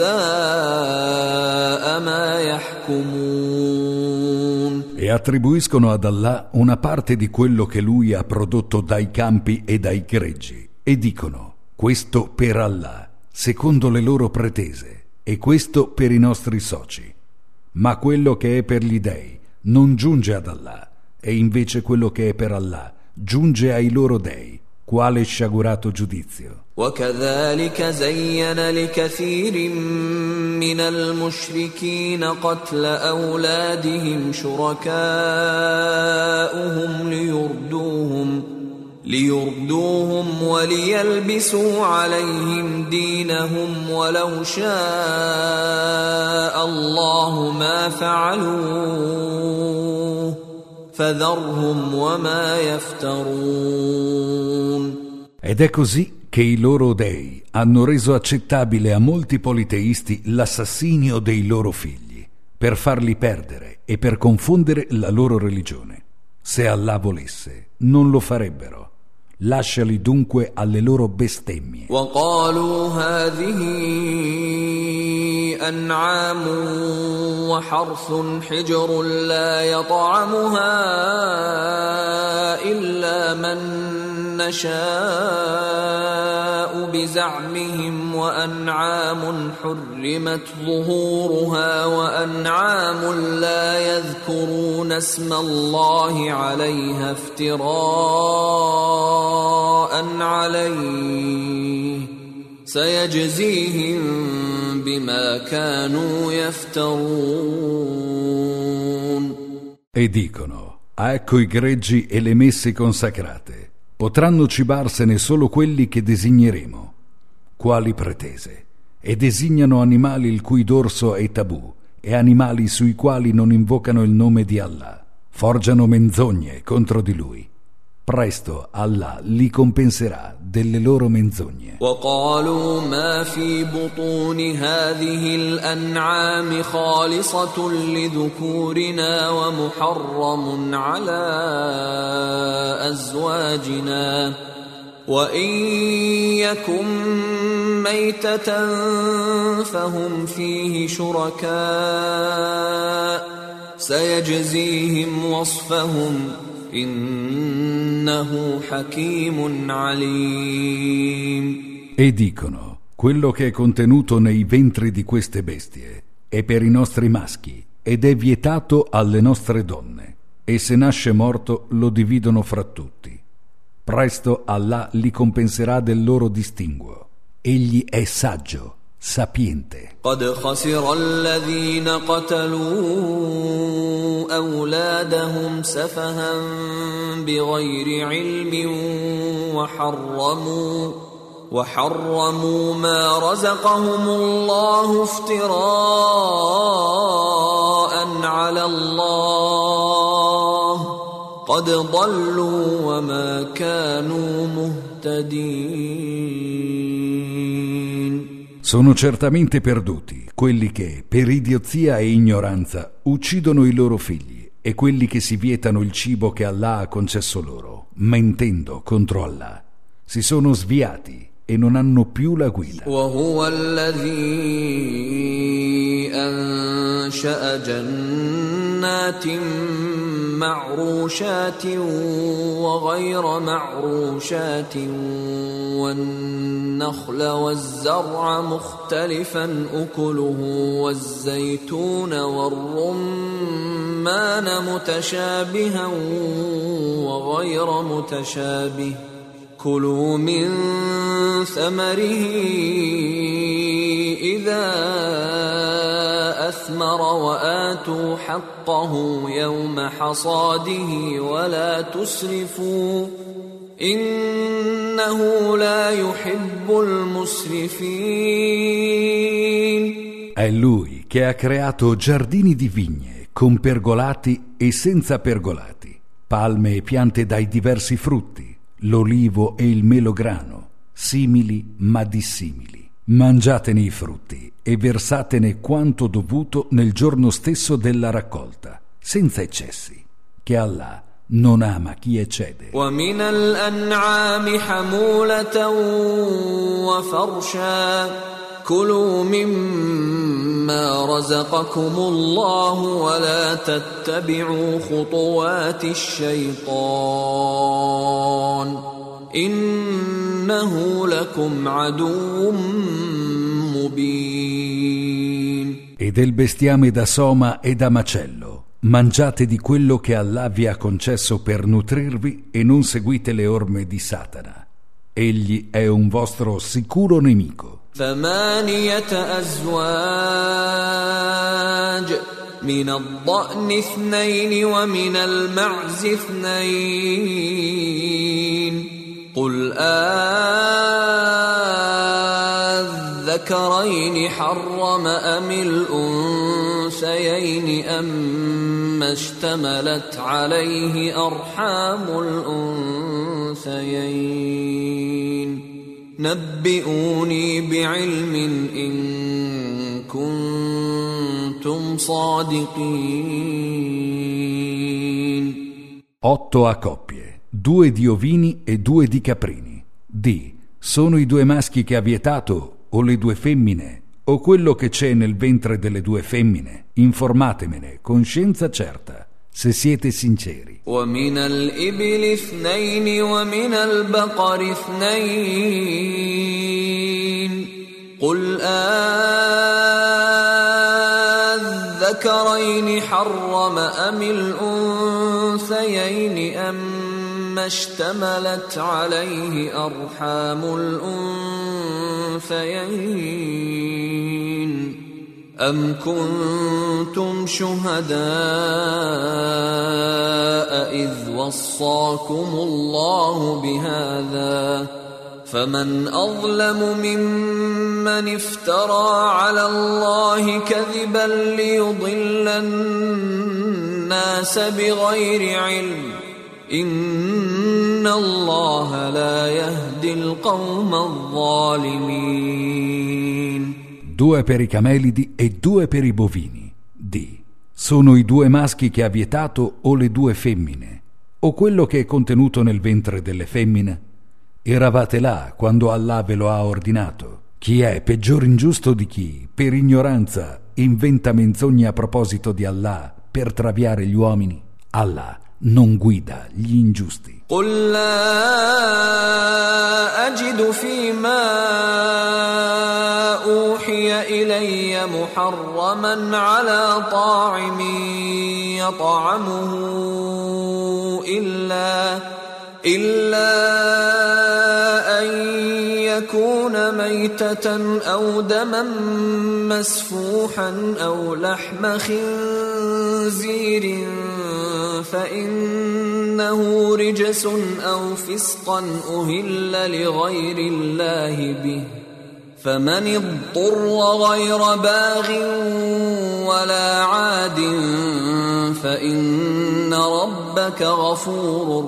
سَاءَ مَا يَحْكُمُونَ. E attribuiscono ad Allah una parte di quello che Lui ha prodotto dai campi e dai greggi e dicono: questo per Allah, secondo le loro pretese, e questo per i nostri soci. Ma quello che è per gli dei non giunge ad Allah, e invece quello che è per Allah giunge ai loro dei. Quale sciagurato giudizio! وَكَذَلِكَ زَيَّنَ لِكَثِيرٍ مِّنَ الْمُشْرِكِينَ قَتْلَ أَوْلَادِهِمْ شُرَكَاؤُهُمْ لِيُرْدُوهُمْ لِيُرْدُوهُمْ وَلِيَلْبِسُوا عَلَيْهِمْ دِينَهُمْ وَلَوْ شَاءَ اللَّهُ مَا فَعَلُوهُ فَذَرْهُمْ وَمَا يَفْتَرُونَ. Ed è così che i loro dei hanno reso accettabile a molti politeisti l'assassinio dei loro figli, per farli perdere e per confondere la loro religione. Se Allah volesse, non lo farebbero. Lasciali dunque alle loro bestemmie. وَقَالُوا هَذِهِ أَنْعَامٌ وَحَرْثٌ حِجْرٌ لَا يَطْعَمُهَا إِلَّا مَن نَّشَاءُ بِزَعْمِهِمْ وَأَنْعَامٌ حُرِّمَتْ ظُهُورُهَا وَأَنْعَامٌ لَّا يَذْكُرُونَ اسْمَ اللَّهِ عَلَيْهَا افْتِرَاءً عَلَيْهِ سَيَجْزِيهِم بِمَا كَانُوا يَفْتَرُونَ. E dicono: ecco i greggi e le messe consacrate. Potranno cibarsene solo quelli che designeremo. Quali pretese? E designano animali il cui dorso è tabù e animali sui quali non invocano il nome di Allah. Forgiano menzogne contro di Lui. Presto Allah li compenserà delle loro menzogne. وَقَالُوا مَا فِي بُطُونِ هَذِهِ الْأَنْعَامِ خَالِصَةٌ لِذُكُورِنَا وَمُحَرَّمٌ عَلَى أَزْوَاجِنَا وَإِن يَكُن مَّيْتَةً فَهُمْ فِيهِ شُرَكَاءُ سَيَجْزِيهِمْ وَصْفَهُمْ إنه حكيم عليم. E dicono: quello che è contenuto nei ventri di queste bestie è per i nostri maschi ed è vietato alle nostre donne, e se nasce morto lo dividono fra tutti. Presto Allah li compenserà del loro distinguo. Egli è saggio, sapiente. قد خسر الذين قتلوا أولادهم سفها بغير علم وحرموا وحرموا ما رزقهم الله افتراء على الله قد ضلوا وما كانوا مهتدين. Sono certamente perduti quelli che, per idiozia e ignoranza, uccidono i loro figli e quelli che si vietano il cibo che Allah ha concesso loro, mentendo contro Allah. Si sono sviati e non hanno più la guida. وهو الذي أنشأ جنات معروشات وغير معروشات والنخل والزرع مختلفا أكله والزيتون والرمان متشابها وغير متشابه كلوا من ثمره إذا أثمر وآتوا حقه يوم حصاده ولا تسرفوا إنه لا يحب المسرفين. È Lui che ha creato giardini di vigne con pergolati e senza pergolati, palme e piante dai diversi frutti, l'olivo e il melograno, simili ma dissimili. Mangiatene i frutti e versatene quanto dovuto nel giorno stesso della raccolta, senza eccessi, che Allah non ama chi eccede. ومن الأنعام حمولة وفرشا كلوا مما رزقكم الله ولا تتبعوا خطوات الشيطان إنه لكم عدو مبين. E del bestiame da soma e da macello mangiate di quello che Allah vi ha concesso per nutrirvi e non seguite le orme di Satana. Egli è un vostro sicuro nemico. ثمانية أزواج من الضأن اثنين ومن المعز اثنين قل أذكرين حرم أم الأنثيين أما اشتملت عليه أرحام الأنثيين نبئوني بعلم إن كنتم صادقين. Otto a coppie, due di ovini e due di caprini. Di, sono i due maschi che ha vietato, o le due femmine, o quello che c'è nel ventre delle due femmine? Informatemene con scienza certa, se siete sinceri. ومن الإبل اثنين ومن البقر اثنين قل أذكرين حرم أم الأنثيين أما اشتملت عليه أرحام الأنثيين أم كنتم شهداء إذ وصاكم الله بهذا فمن أظلم ممن افترى على الله كذبا ليضل الناس بغير علم إن الله لا يهدي القوم الظالمين. Due per i camelidi e due per i bovini. Di, sono i due maschi che ha vietato o le due femmine, o quello che è contenuto nel ventre delle femmine? Eravate là quando Allah ve lo ha ordinato. Chi è peggior ingiusto di chi, per ignoranza, inventa menzogne a proposito di Allah per traviare gli uomini? Allah non guida gli ingiusti. قل لا أجد فيما أوحي إلي محرما على طاعم يطعمه إلا إلا أن يكون ميتة أو دما مسفوحا أو لحم خنزير فإنه رجس أو فسقا أهل لغير الله به فمن اضطر غير باغ ولا عاد فإن ربك غفور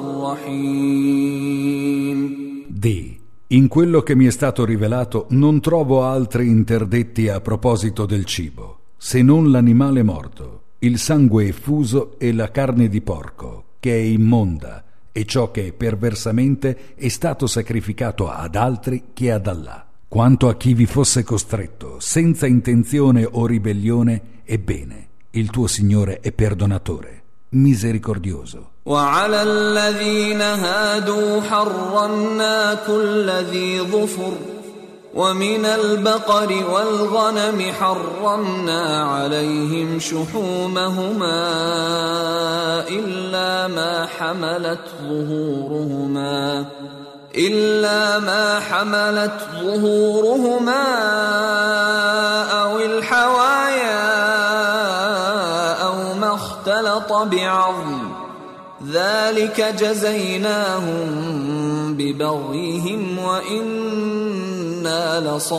رحيم. Di, in quello che mi è stato rivelato non trovo altri interdetti a proposito del cibo, se non l'animale morto, il sangue effuso e la carne di porco, che è immonda, e ciò che perversamente è stato sacrificato ad altri che ad Allah. Quanto a chi vi fosse costretto, senza intenzione o ribellione, ebbene, il tuo Signore è perdonatore, misericordioso. وعلى الذين هادوا حرمنا كل ذي ظفر ومن البقر والغنم حرمنا عليهم شحومهما إلا ما حملت ظهورهما إلا ما حملت ظهورهما أو الحوايا أو ما اختلط بعظم ذلك جزيناهم ببغيهم وإنا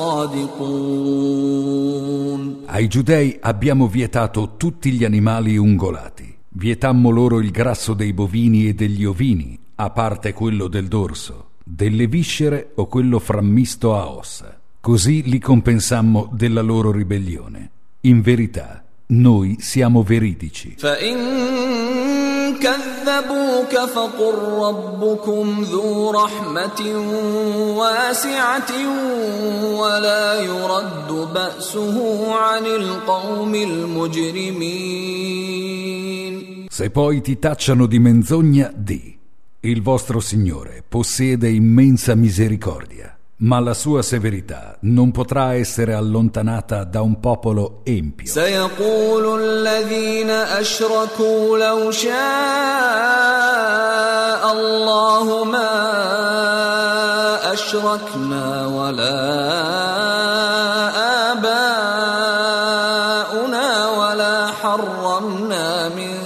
لصادقون. Ai giudei abbiamo vietato tutti gli animali ungolati. Vietammo loro il grasso dei bovini e degli ovini, a parte quello del dorso, delle viscere o quello frammisto a ossa. Così li compensammo della loro ribellione. In verità, noi siamo veridici. كذبوك فقل ربكم ذو رحمة واسعة ولا يرد بأسه عن القوم المجرمين. Se poi ti tacciano di menzogna, di: il vostro Signore possiede immensa misericordia, ma la sua severità non potrà essere allontanata da un popolo empio. سيقول الذين أشركوا لو شاء الله ما أشركنا ولا آباؤنا ولا حرمنا من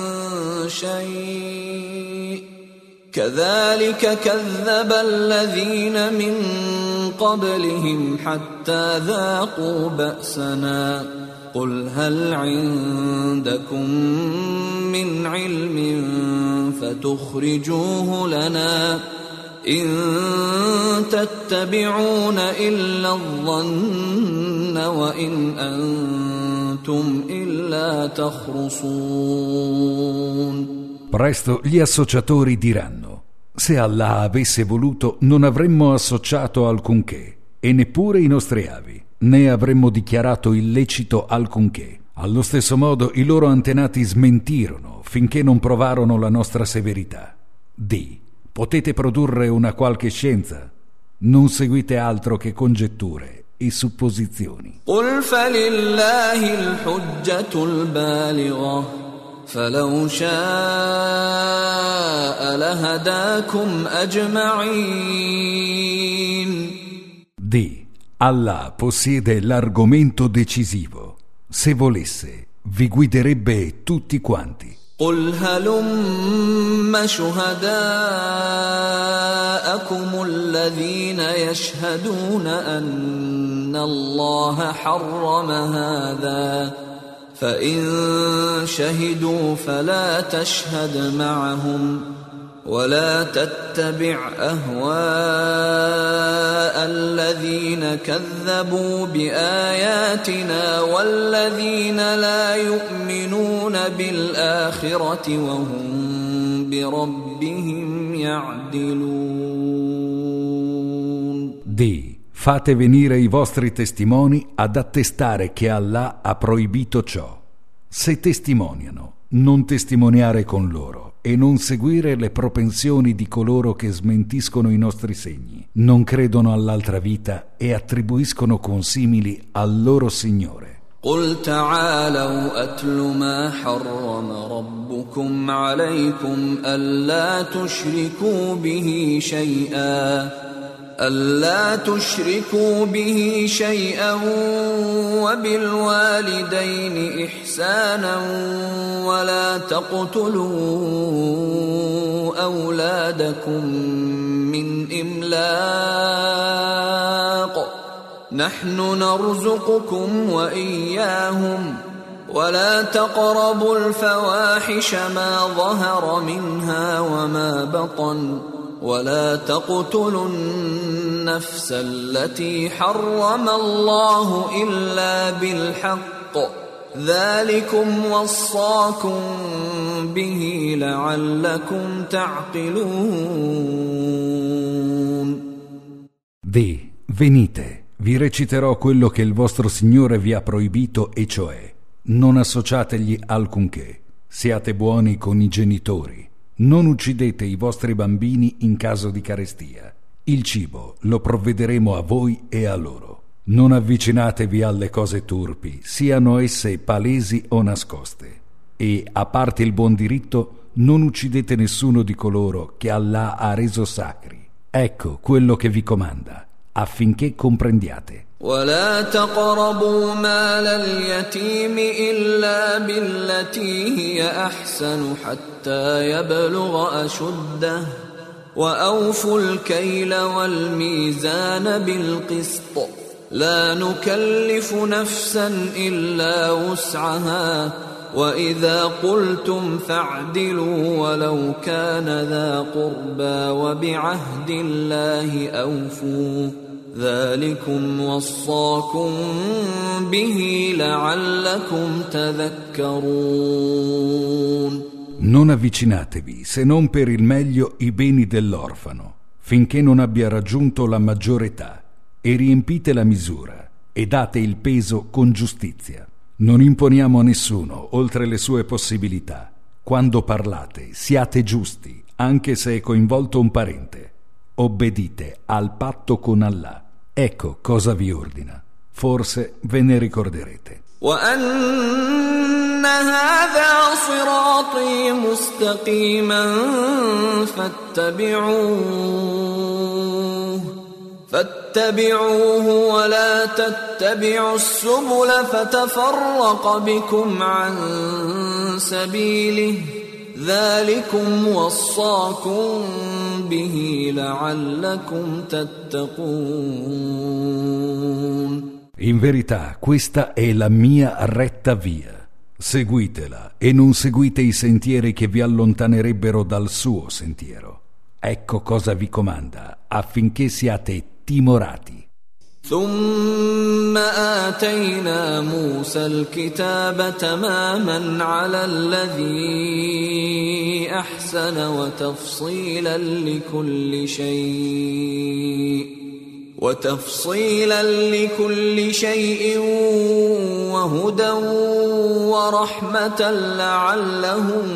شيء كذلك كذب الذين من قبلهم حتى ذاقوا بأسنا قل هل عندكم من علم فتخرجوه لنا إن تتبعون إلا الظن وإن أنتم إلا تخرصون. Presto gli associatori diranno: se Allah avesse voluto non avremmo associato alcunché, e neppure i nostri avi, né avremmo dichiarato illecito alcunché. Allo stesso modo i loro antenati smentirono finché non provarono la nostra severità. Di: potete produrre una qualche scienza? Non seguite altro che congetture e supposizioni. قل فلله الحجة البالغة فلو شاء لهداكم أجمعين. Di: Allah possiede l'argomento decisivo. Se volesse, vi guiderebbe tutti quanti. قل هلم شهداءكم الذين يشهدون أن الله حرم هذا فإن شهدوا فلا تشهد معهم ولا تتبع أهواء الذين كذبوا بآياتنا والذين لا يؤمنون بالآخرة وهم بربهم يعدلون. Di: fate venire i vostri testimoni ad attestare che Allah ha proibito ciò. Se testimoniano, non testimoniare con loro e non seguire le propensioni di coloro che smentiscono i nostri segni, non credono all'altra vita e attribuiscono consimili al loro Signore. قل تعالوا أتل ما حرم ربكم عليكم ألا تشركوا به شيئا ألا تشركوا به شيئا وبالوالدين إحسانا ولا تقتلوا أولادكم من إملاق نحن نرزقكم وإياهم ولا تقربوا الفواحش ما ظهر منها وما بطن ولا تقتلوا النفس التي حرم الله إلا بالحق ذلكم وصاكم به لعلكم تعقلون. Di, venite, vi reciterò quello che il vostro Signore vi ha proibito, e cioè: non associategli alcunché, siate buoni con i genitori, non uccidete i vostri bambini in caso di carestia, il cibo lo provvederemo a voi e a loro, non avvicinatevi alle cose turpi, siano esse palesi o nascoste, e, a parte il buon diritto, non uccidete nessuno di coloro che Allah ha reso sacri. Ecco quello che vi comanda, affinché comprendiate. ولا تقربوا مال اليتيم إلا بالتي هي أحسن حتى يبلغ أشده وأوفوا الكيل والميزان بالقسط لا نكلف نفسا إلا وسعها وإذا قلتم فاعدلوا ولو كان ذا قربى وبعهد الله أوفوا ذلكم وصاكم به لعلكم تذكرون. Non avvicinatevi, se non per il meglio, i beni dell'orfano, finché non abbia raggiunto la maggiore età, e riempite la misura, e date il peso con giustizia. Non imponiamo a nessuno oltre le sue possibilità. Quando parlate, siate giusti, anche se è coinvolto un parente. Obbedite al patto con Allah. Ecco cosa vi ordina. Forse ve ne ricorderete. وأن هذا صراطي مستقيما فاتبعوه فاتبعوه ولا تتبعوا السبل فتفرق بكم عن سبيله ذلكم وصاكم به لعلكم تتقون. In verità, questa è la mia retta via. Seguitela e non seguite i sentieri che vi allontanerebbero dal suo sentiero. Ecco cosa vi comanda, affinché siate timorati. ثم آتينا موسى الكتاب تماما على الذي أحسن وتفصيلا لكل شيء وتفصيلا لكل شيء وهدى ورحمة لعلهم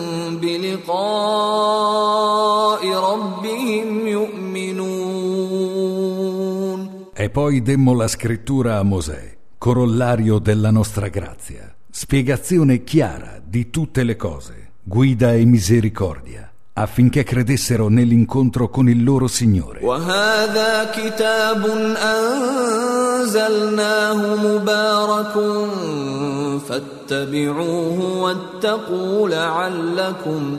بلقاء ربهم يؤمنون. E poi demmo la scrittura a Mosè, corollario della nostra grazia, spiegazione chiara di tutte le cose, guida e misericordia, affinché credessero nell'incontro con il loro Signore. وهذا كتاب أنزلناه مبارك فاتبعوه واتقوا لعلكم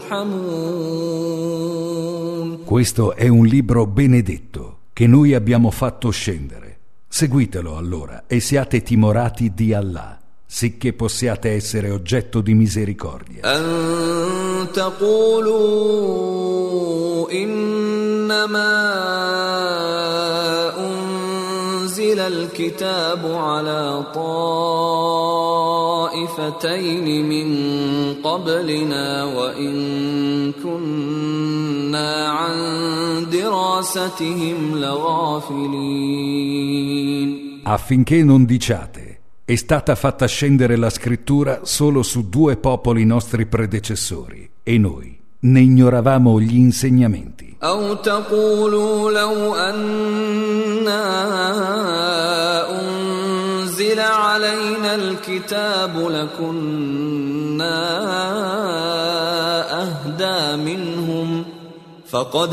ترحمون. Questo è un libro benedetto che noi abbiamo fatto scendere. Seguitelo allora e siate timorati di Allah, sicché possiate essere oggetto di misericordia. أن تقولوا إنما أنزل الكتاب على طائفتين من قبلنا وإن كنا عن دراستهم لغافلين. Affinché non diciate: è stata fatta scendere la scrittura solo su due popoli nostri predecessori, e noi ne ignoravamo gli insegnamenti. أو تقولوا لو أنا أنزل علينا الكتاب لكنا أهدى منهم فقد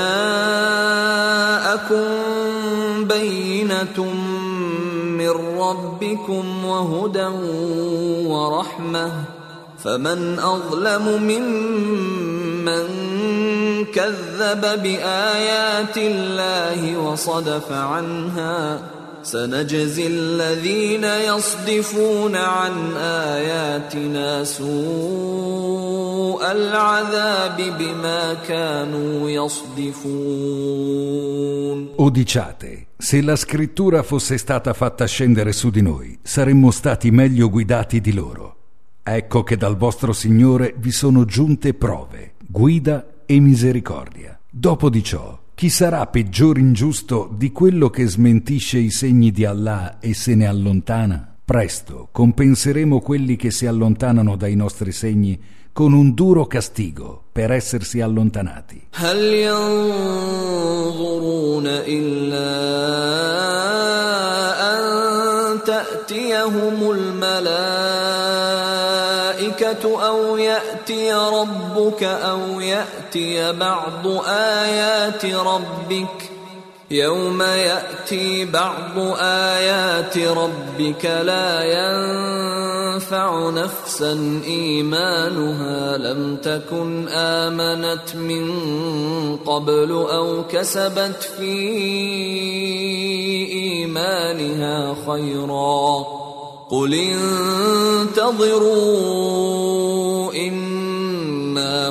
جاءكم بينة من ربكم وهدى ورحمة فمن أظلم ممن كذب بآيات الله وصدف عنها سنجزي الذين يصدفون عن آياتنا سوء العذاب بما كانوا يصدفون. O diciate, se la scrittura fosse stata fatta scendere su di noi, saremmo stati meglio guidati di loro. Ecco che dal vostro Signore vi sono giunte prove, guida e misericordia. Dopo di ciò, chi sarà peggior ingiusto di quello che smentisce i segni di Allah e se ne allontana? Presto compenseremo quelli che si allontanano dai nostri segni con un duro castigo per essersi allontanati. هل ينظرون إلا أن تأتيهم الملائكة أو يأتي ربك أو يأتي بعض آيات ربك يوم يأتي بعض آيات ربك لا ينفع نفسا إيمانها لم تكن آمنت من قبل أو كسبت في إيمانها خيرا قل انتظروا إنا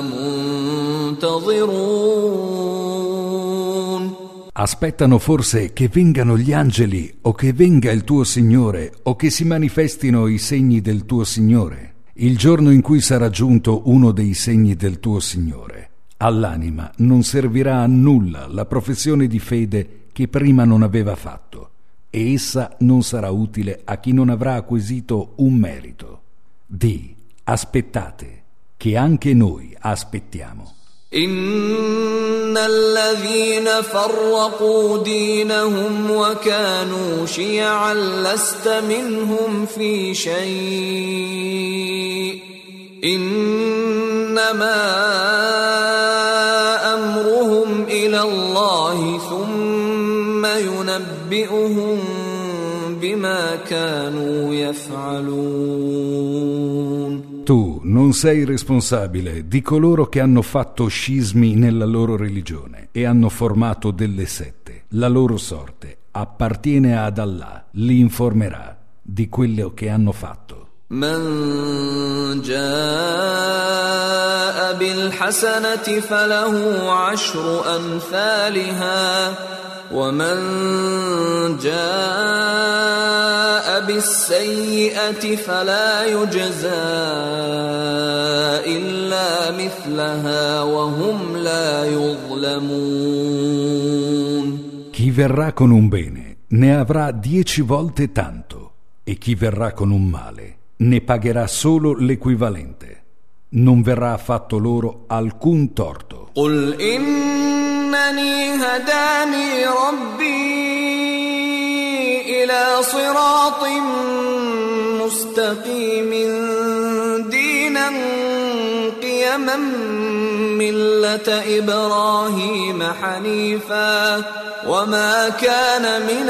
منتظرون. Aspettano forse che vengano gli angeli o che venga il tuo Signore o che si manifestino i segni del tuo Signore, il giorno in cui sarà giunto uno dei segni del tuo Signore. All'anima non servirà a nulla la professione di fede che prima non aveva fatto, e essa non sarà utile a chi non avrà acquisito un merito. Di, aspettate, che anche noi aspettiamo. إن الذين فرقوا دينهم وكانوا شيعا لست منهم في شيء إنما أمرهم إلى الله ثم ينبئهم بما كانوا يفعلون. Tu non sei responsabile di coloro che hanno fatto scismi nella loro religione e hanno formato delle sette. La loro sorte appartiene ad Allah, li informerà di quello che hanno fatto. من جاء بالحسنة فله عشر أمثالها ومن جاء بالسيئة فلا يجزى إلا مثلها وهم لا يظلمون. Chi verrà con un bene ne avrà dieci volte tanto e chi verrà con un male ne pagherà solo l'equivalente. Non verrà fatto loro alcun torto. قل إنني هداني ربي إلى صراط مستقيم دينا قيما ملة إبراهيم حنيفا وما كان من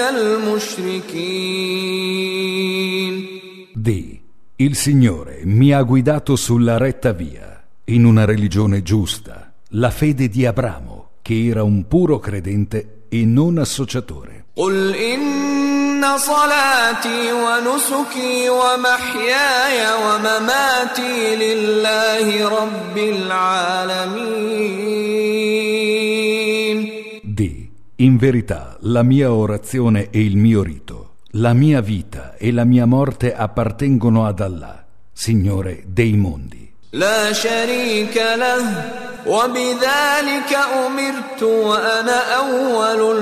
المشركين. Di, il Signore mi ha guidato sulla retta via, in una religione giusta, la fede di Abramo, che era un puro credente e non associatore. قل إن صلاتي ونسكي ومحياي ومماتي لله رب العالمين. Di, in verità, la mia orazione e il mio rito, la mia vita e la mia morte appartengono ad Allah, Signore dei mondi. لا شريك له وبذلك أمرت وأنا أول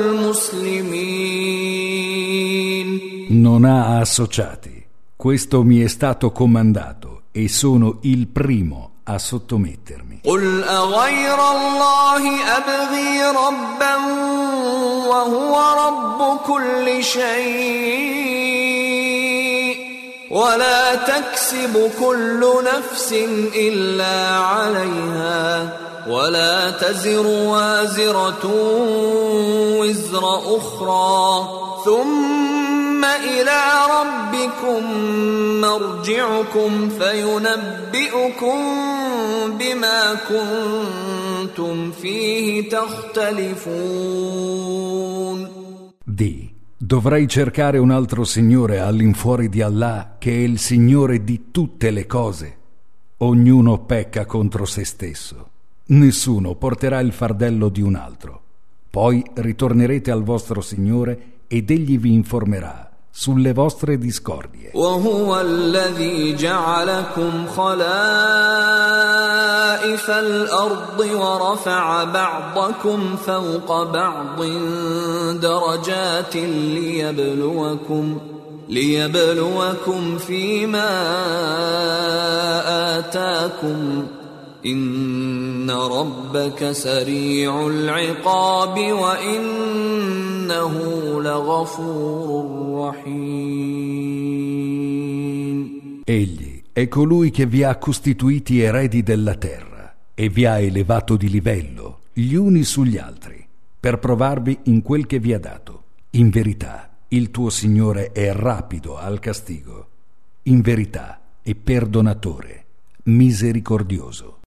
المسلمين. Non ha associati. Questo mi è stato comandato e sono il primo a sottomettermi. قل أغير الله أبغي ربا وهو رب كل شيء ولا تكسب كل نفس إلا عليها ولا تزر وازرة وزر أخرى ثم إلى ربكم مرجعكم فينبئكم بما كنتم فيه تختلفون. Di, dovrei cercare un altro Signore all'infuori di Allah, che è il Signore di tutte le cose. Ognuno pecca contro se stesso. Nessuno porterà il fardello di un altro. Poi ritornerete al vostro Signore ed egli vi informerà sulle vostre discordie. وهو الذي جعلكم خلائف الأرض ورفع بعضكم فوق بعض درجات ليبلوكم ليبلوكم فيما آتاكم إن ربك سريع العقاب وإنه لغفور رحيم. Egli è colui che vi ha costituiti eredi della terra e vi ha elevato di livello gli uni sugli altri per provarvi in quel che vi ha dato. In verità, il tuo Signore è rapido al castigo. In verità è perdonatore, misericordioso.